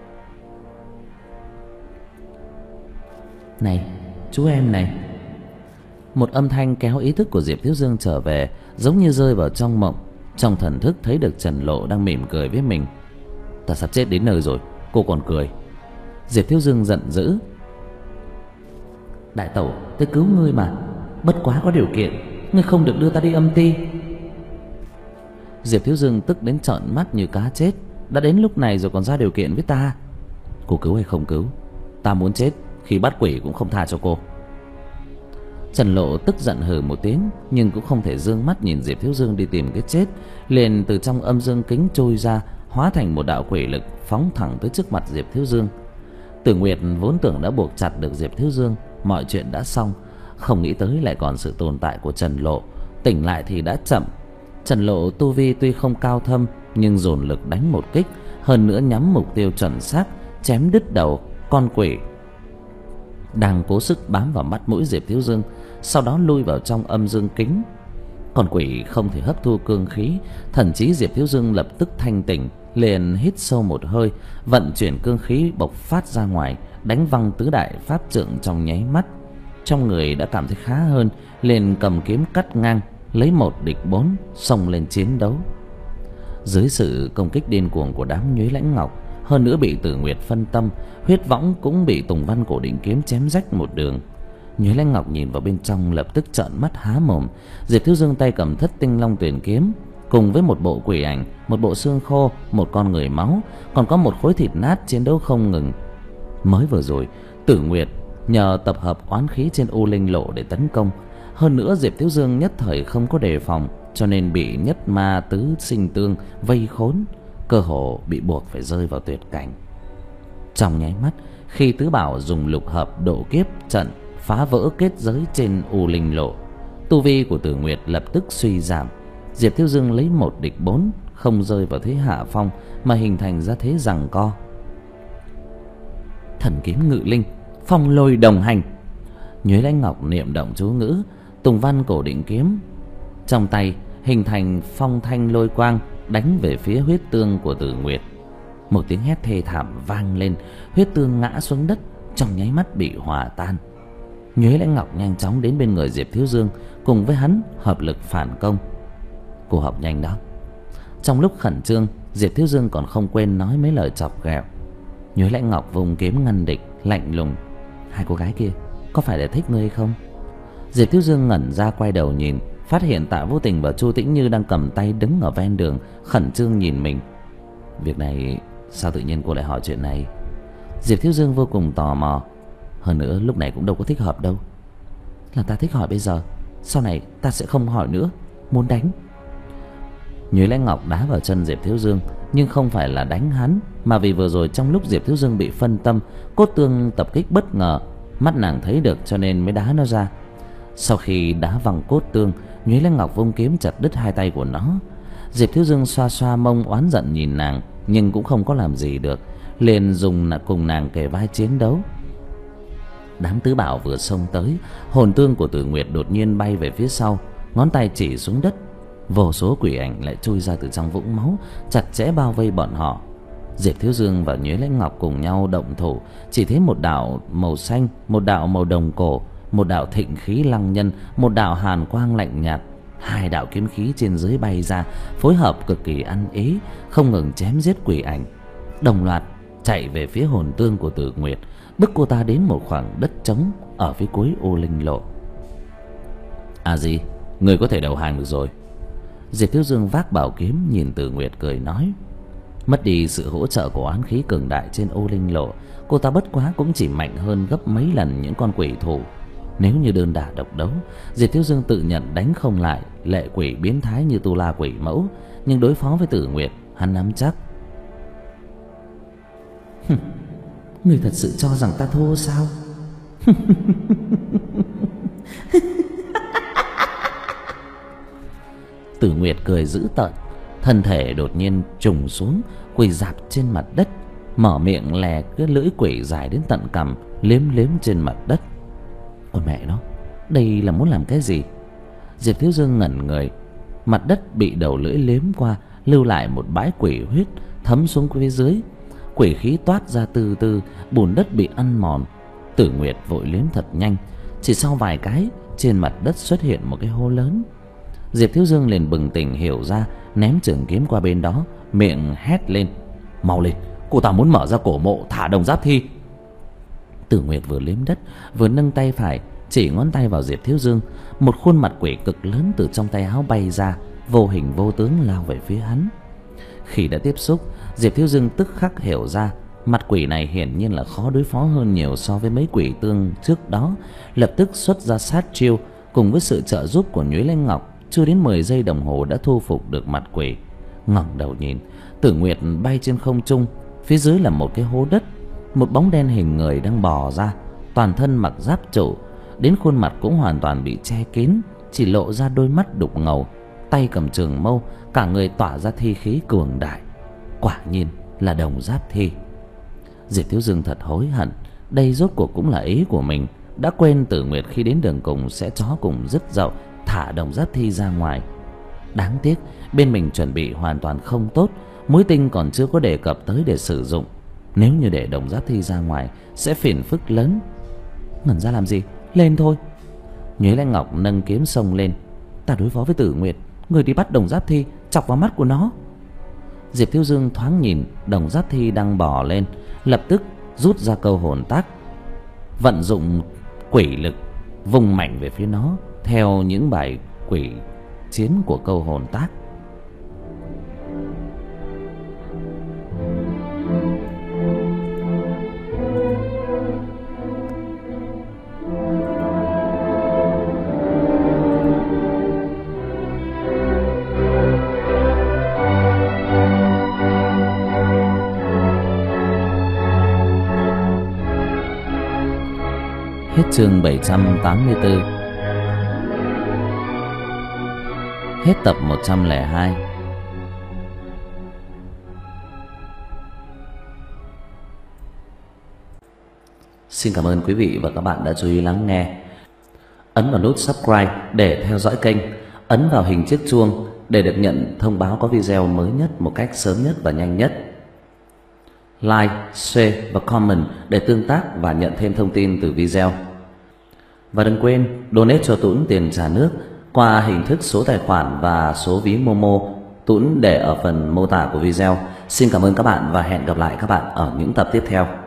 Này, chú em này. Một âm thanh kéo ý thức của Diệp Thiếu Dương trở về, giống như rơi vào trong mộng. Trong thần thức thấy được Trần Lộ đang mỉm cười với mình. Ta sắp chết đến nơi rồi, cô còn cười. Diệp Thiếu Dương giận dữ: đại tẩu, tôi cứu ngươi mà, bất quá có điều kiện, ngươi không được đưa ta đi âm ti. Diệp Thiếu Dương tức đến trợn mắt như cá chết. Đã đến lúc này rồi còn ra điều kiện với ta? Cô cứu hay không cứu, ta muốn chết khi bắt quỷ cũng không tha cho cô. Trần Lộ tức giận hừ một tiếng, nhưng cũng không thể dương mắt nhìn Diệp Thiếu Dương đi tìm cái chết, liền từ trong âm dương kính trôi ra, hóa thành một đạo quỷ lực phóng thẳng tới trước mặt Diệp Thiếu Dương. Tử Nguyệt vốn tưởng đã buộc chặt được Diệp Thiếu Dương, mọi chuyện đã xong, không nghĩ tới lại còn sự tồn tại của Trần Lộ. Tỉnh lại thì đã chậm. Trần Lộ tu vi tuy không cao thâm, nhưng dồn lực đánh một kích, hơn nữa nhắm mục tiêu chuẩn xác, chém đứt đầu con quỷ đang cố sức bám vào mắt mũi Diệp Thiếu Dương, sau đó lui vào trong âm dương kính. Con quỷ không thể hấp thu cương khí, thần trí Diệp Thiếu Dương lập tức thanh tỉnh, liền hít sâu một hơi, vận chuyển cương khí bộc phát ra ngoài, đánh văng tứ đại pháp trượng trong nháy mắt. Trong người đã cảm thấy khá hơn, liền cầm kiếm cắt ngang, lấy một địch bốn, xông lên chiến đấu. Dưới sự công kích điên cuồng của đám Nhuế Lãnh Ngọc, hơn nữa bị Tử Nguyệt phân tâm, huyết võng cũng bị Tùng Văn Cổ Định Kiếm chém rách một đường. Nhuế Lãnh Ngọc nhìn vào bên trong lập tức trợn mắt há mồm. Diệp Thiếu Dương tay cầm Thất Tinh Long Tuyển kiếm, cùng với một bộ quỷ ảnh, một bộ xương khô, một con người máu, còn có một khối thịt nát chiến đấu không ngừng. Mới vừa rồi, Tử Nguyệt nhờ tập hợp oán khí trên U Linh Lộ để tấn công, hơn nữa Diệp Thiếu Dương nhất thời không có đề phòng, cho nên bị nhất ma tứ sinh tương vây khốn, cơ hồ bị buộc phải rơi vào tuyệt cảnh. Trong nháy mắt, khi tứ bảo dùng lục hợp độ kiếp trận phá vỡ kết giới trên U Linh Lộ, tu vi của Tử Nguyệt lập tức suy giảm. Diệp Thiếu Dương lấy một địch bốn, không rơi vào thế hạ phong mà hình thành ra thế giằng co. Thần kiếm ngự linh, phong lôi đồng hành. Nhuế Lãnh Ngọc niệm động chú ngữ, tùng văn cổ định kiếm trong tay hình thành phong thanh lôi quang đánh về phía huyết tương của Tử Nguyệt. Một tiếng hét thê thảm vang lên, huyết tương ngã xuống đất, trong nháy mắt bị hòa tan. Nhuế Lãnh Ngọc nhanh chóng đến bên người Diệp Thiếu Dương, cùng với hắn hợp lực phản công. Cô học nhanh đó. Trong lúc khẩn trương, Diệp Thiếu Dương còn không quên nói mấy lời chọc ghẹo. Nhuế Lãnh Ngọc vùng kiếm ngăn địch, lạnh lùng: hai cô gái kia có phải là thích ngươi hay không? Diệp Thiếu Dương ngẩn ra, quay đầu nhìn, phát hiện Tạ Vô Tình và Chu Tĩnh Như đang cầm tay đứng ở ven đường, khẩn trương nhìn mình. Việc này sao tự nhiên cô lại hỏi chuyện này? Diệp Thiếu Dương vô cùng tò mò. Hơn nữa lúc này cũng đâu có thích hợp đâu. Là ta thích hỏi bây giờ, sau này ta sẽ không hỏi nữa. Muốn đánh. Nhuế Lãnh Ngọc đá vào chân Diệp Thiếu Dương, nhưng không phải là đánh hắn, mà vì vừa rồi trong lúc Diệp Thiếu Dương bị phân tâm, cốt tương tập kích bất ngờ, mắt nàng thấy được cho nên mới đá nó ra. Sau khi đá văng cốt tương, Nhuế Lãnh Ngọc vung kiếm chặt đứt hai tay của nó. Diệp Thiếu Dương xoa xoa mông oán giận nhìn nàng, nhưng cũng không có làm gì được, liền dùng cùng nàng kề vai chiến đấu. Đám tứ bảo vừa xông tới, hồn tương của Tử Nguyệt đột nhiên bay về phía sau, ngón tay chỉ xuống đất. Vô số quỷ ảnh lại chui ra từ trong vũng máu, chặt chẽ bao vây bọn họ. Diệp Thiếu Dương và Nhuế Lãnh Ngọc cùng nhau động thủ, chỉ thấy một đạo màu xanh, một đạo màu đồng cổ, một đạo thịnh khí lăng nhân, một đạo hàn quang lạnh nhạt. Hai đạo kiếm khí trên dưới bay ra, phối hợp cực kỳ ăn ý, không ngừng chém giết quỷ ảnh, đồng loạt chạy về phía hồn tương của Tử Nguyệt, bức cô ta đến một khoảng đất trống ở phía cuối U Linh Lộ. À gì, người có thể đầu hàng được rồi. Diệp Thiếu Dương vác bảo kiếm nhìn Tử Nguyệt cười nói. Mất đi sự hỗ trợ của oán khí cường đại trên U Linh Lộ, cô ta bất quá cũng chỉ mạnh hơn gấp mấy lần những con quỷ thủ. Nếu như đơn đả độc đấu, Diệp Thiếu Dương tự nhận đánh không lại lệ quỷ biến thái như Tu La quỷ mẫu, nhưng đối phó với Tử Nguyệt, hắn nắm chắc. Người thật sự cho rằng ta thua sao? Tử Nguyệt cười dữ tợn, thân thể đột nhiên trùng xuống, quỳ rạp trên mặt đất, mở miệng lè cái lưỡi quỷ dài đến tận cằm, liếm liếm trên mặt đất. Còn mẹ nó, đây là muốn làm cái gì? Diệp Thiếu Dương ngẩn người. Mặt đất bị đầu lưỡi liếm qua, lưu lại một bãi quỷ huyết thấm xuống phía dưới. Quỷ khí toát ra từ từ, bùn đất bị ăn mòn. Tử Nguyệt vội liếm thật nhanh, chỉ sau vài cái, trên mặt đất xuất hiện một cái hố lớn. Diệp Thiếu Dương liền bừng tỉnh hiểu ra, ném trường kiếm qua bên đó, miệng hét lên: mau lên, cô ta muốn mở ra cổ mộ thả Đồng Giáp Thi. Tử Nguyệt vừa liếm đất, vừa nâng tay phải chỉ ngón tay vào Diệp Thiếu Dương. Một khuôn mặt quỷ cực lớn từ trong tay áo bay ra, vô hình vô tướng lao về phía hắn. Khi đã tiếp xúc, Diệp Thiếu Dương tức khắc hiểu ra mặt quỷ này hiển nhiên là khó đối phó hơn nhiều so với mấy quỷ tương trước đó. Lập tức xuất ra sát chiêu, cùng với sự trợ giúp của Nhuế Lãnh Ngọc, chưa đến mười giây đồng hồ đã thu phục được mặt quỷ. Ngẩng đầu nhìn, Tử Nguyệt bay trên không trung, phía dưới là một cái hố đất. Một bóng đen hình người đang bò ra, toàn thân mặc giáp trụ, đến khuôn mặt cũng hoàn toàn bị che kín, chỉ lộ ra đôi mắt đục ngầu, tay cầm trường mâu, cả người tỏa ra thi khí cường đại. Quả nhiên là Đồng Giáp Thi. Diệp Thiếu Dương thật hối hận, đây rốt cuộc cũng là ý của mình, đã quên Tử Nguyệt khi đến đường cùng sẽ chó cùng dứt dậu, thả Đồng Giáp Thi ra ngoài. Đáng tiếc bên mình chuẩn bị hoàn toàn không tốt, mũi tinh còn chưa có đề cập tới để sử dụng. Nếu như để Đồng Giáp Thi ra ngoài sẽ phiền phức lớn. Ngẩn ra làm gì, lên thôi. Nhuế Lãnh Ngọc nâng kiếm xông lên. Ta đối phó với Tử Nguyệt, người đi bắt Đồng Giáp Thi, chọc vào mắt của nó. Diệp Thiếu Dương thoáng nhìn Đồng Giáp Thi đang bò lên, lập tức rút ra câu hồn tác, vận dụng quỷ lực vùng mạnh về phía nó theo những bài quỷ chiến của câu hồn tác. Hết chương bảy trăm tám mươi tư. Hết tập một trăm lẻ hai. Xin cảm ơn quý vị và các bạn đã chú ý lắng nghe. Ấn vào nút subscribe để theo dõi kênh, ấn vào hình chiếc chuông để được nhận thông báo có video mới nhất một cách sớm nhất và nhanh nhất. Like, share và comment để tương tác và nhận thêm thông tin từ video. Và đừng quên donate cho Tuấn tiền trả nước qua hình thức số tài khoản và số ví Momo Tuấn để ở phần mô tả của video. Xin cảm ơn các bạn và hẹn gặp lại các bạn ở những tập tiếp theo.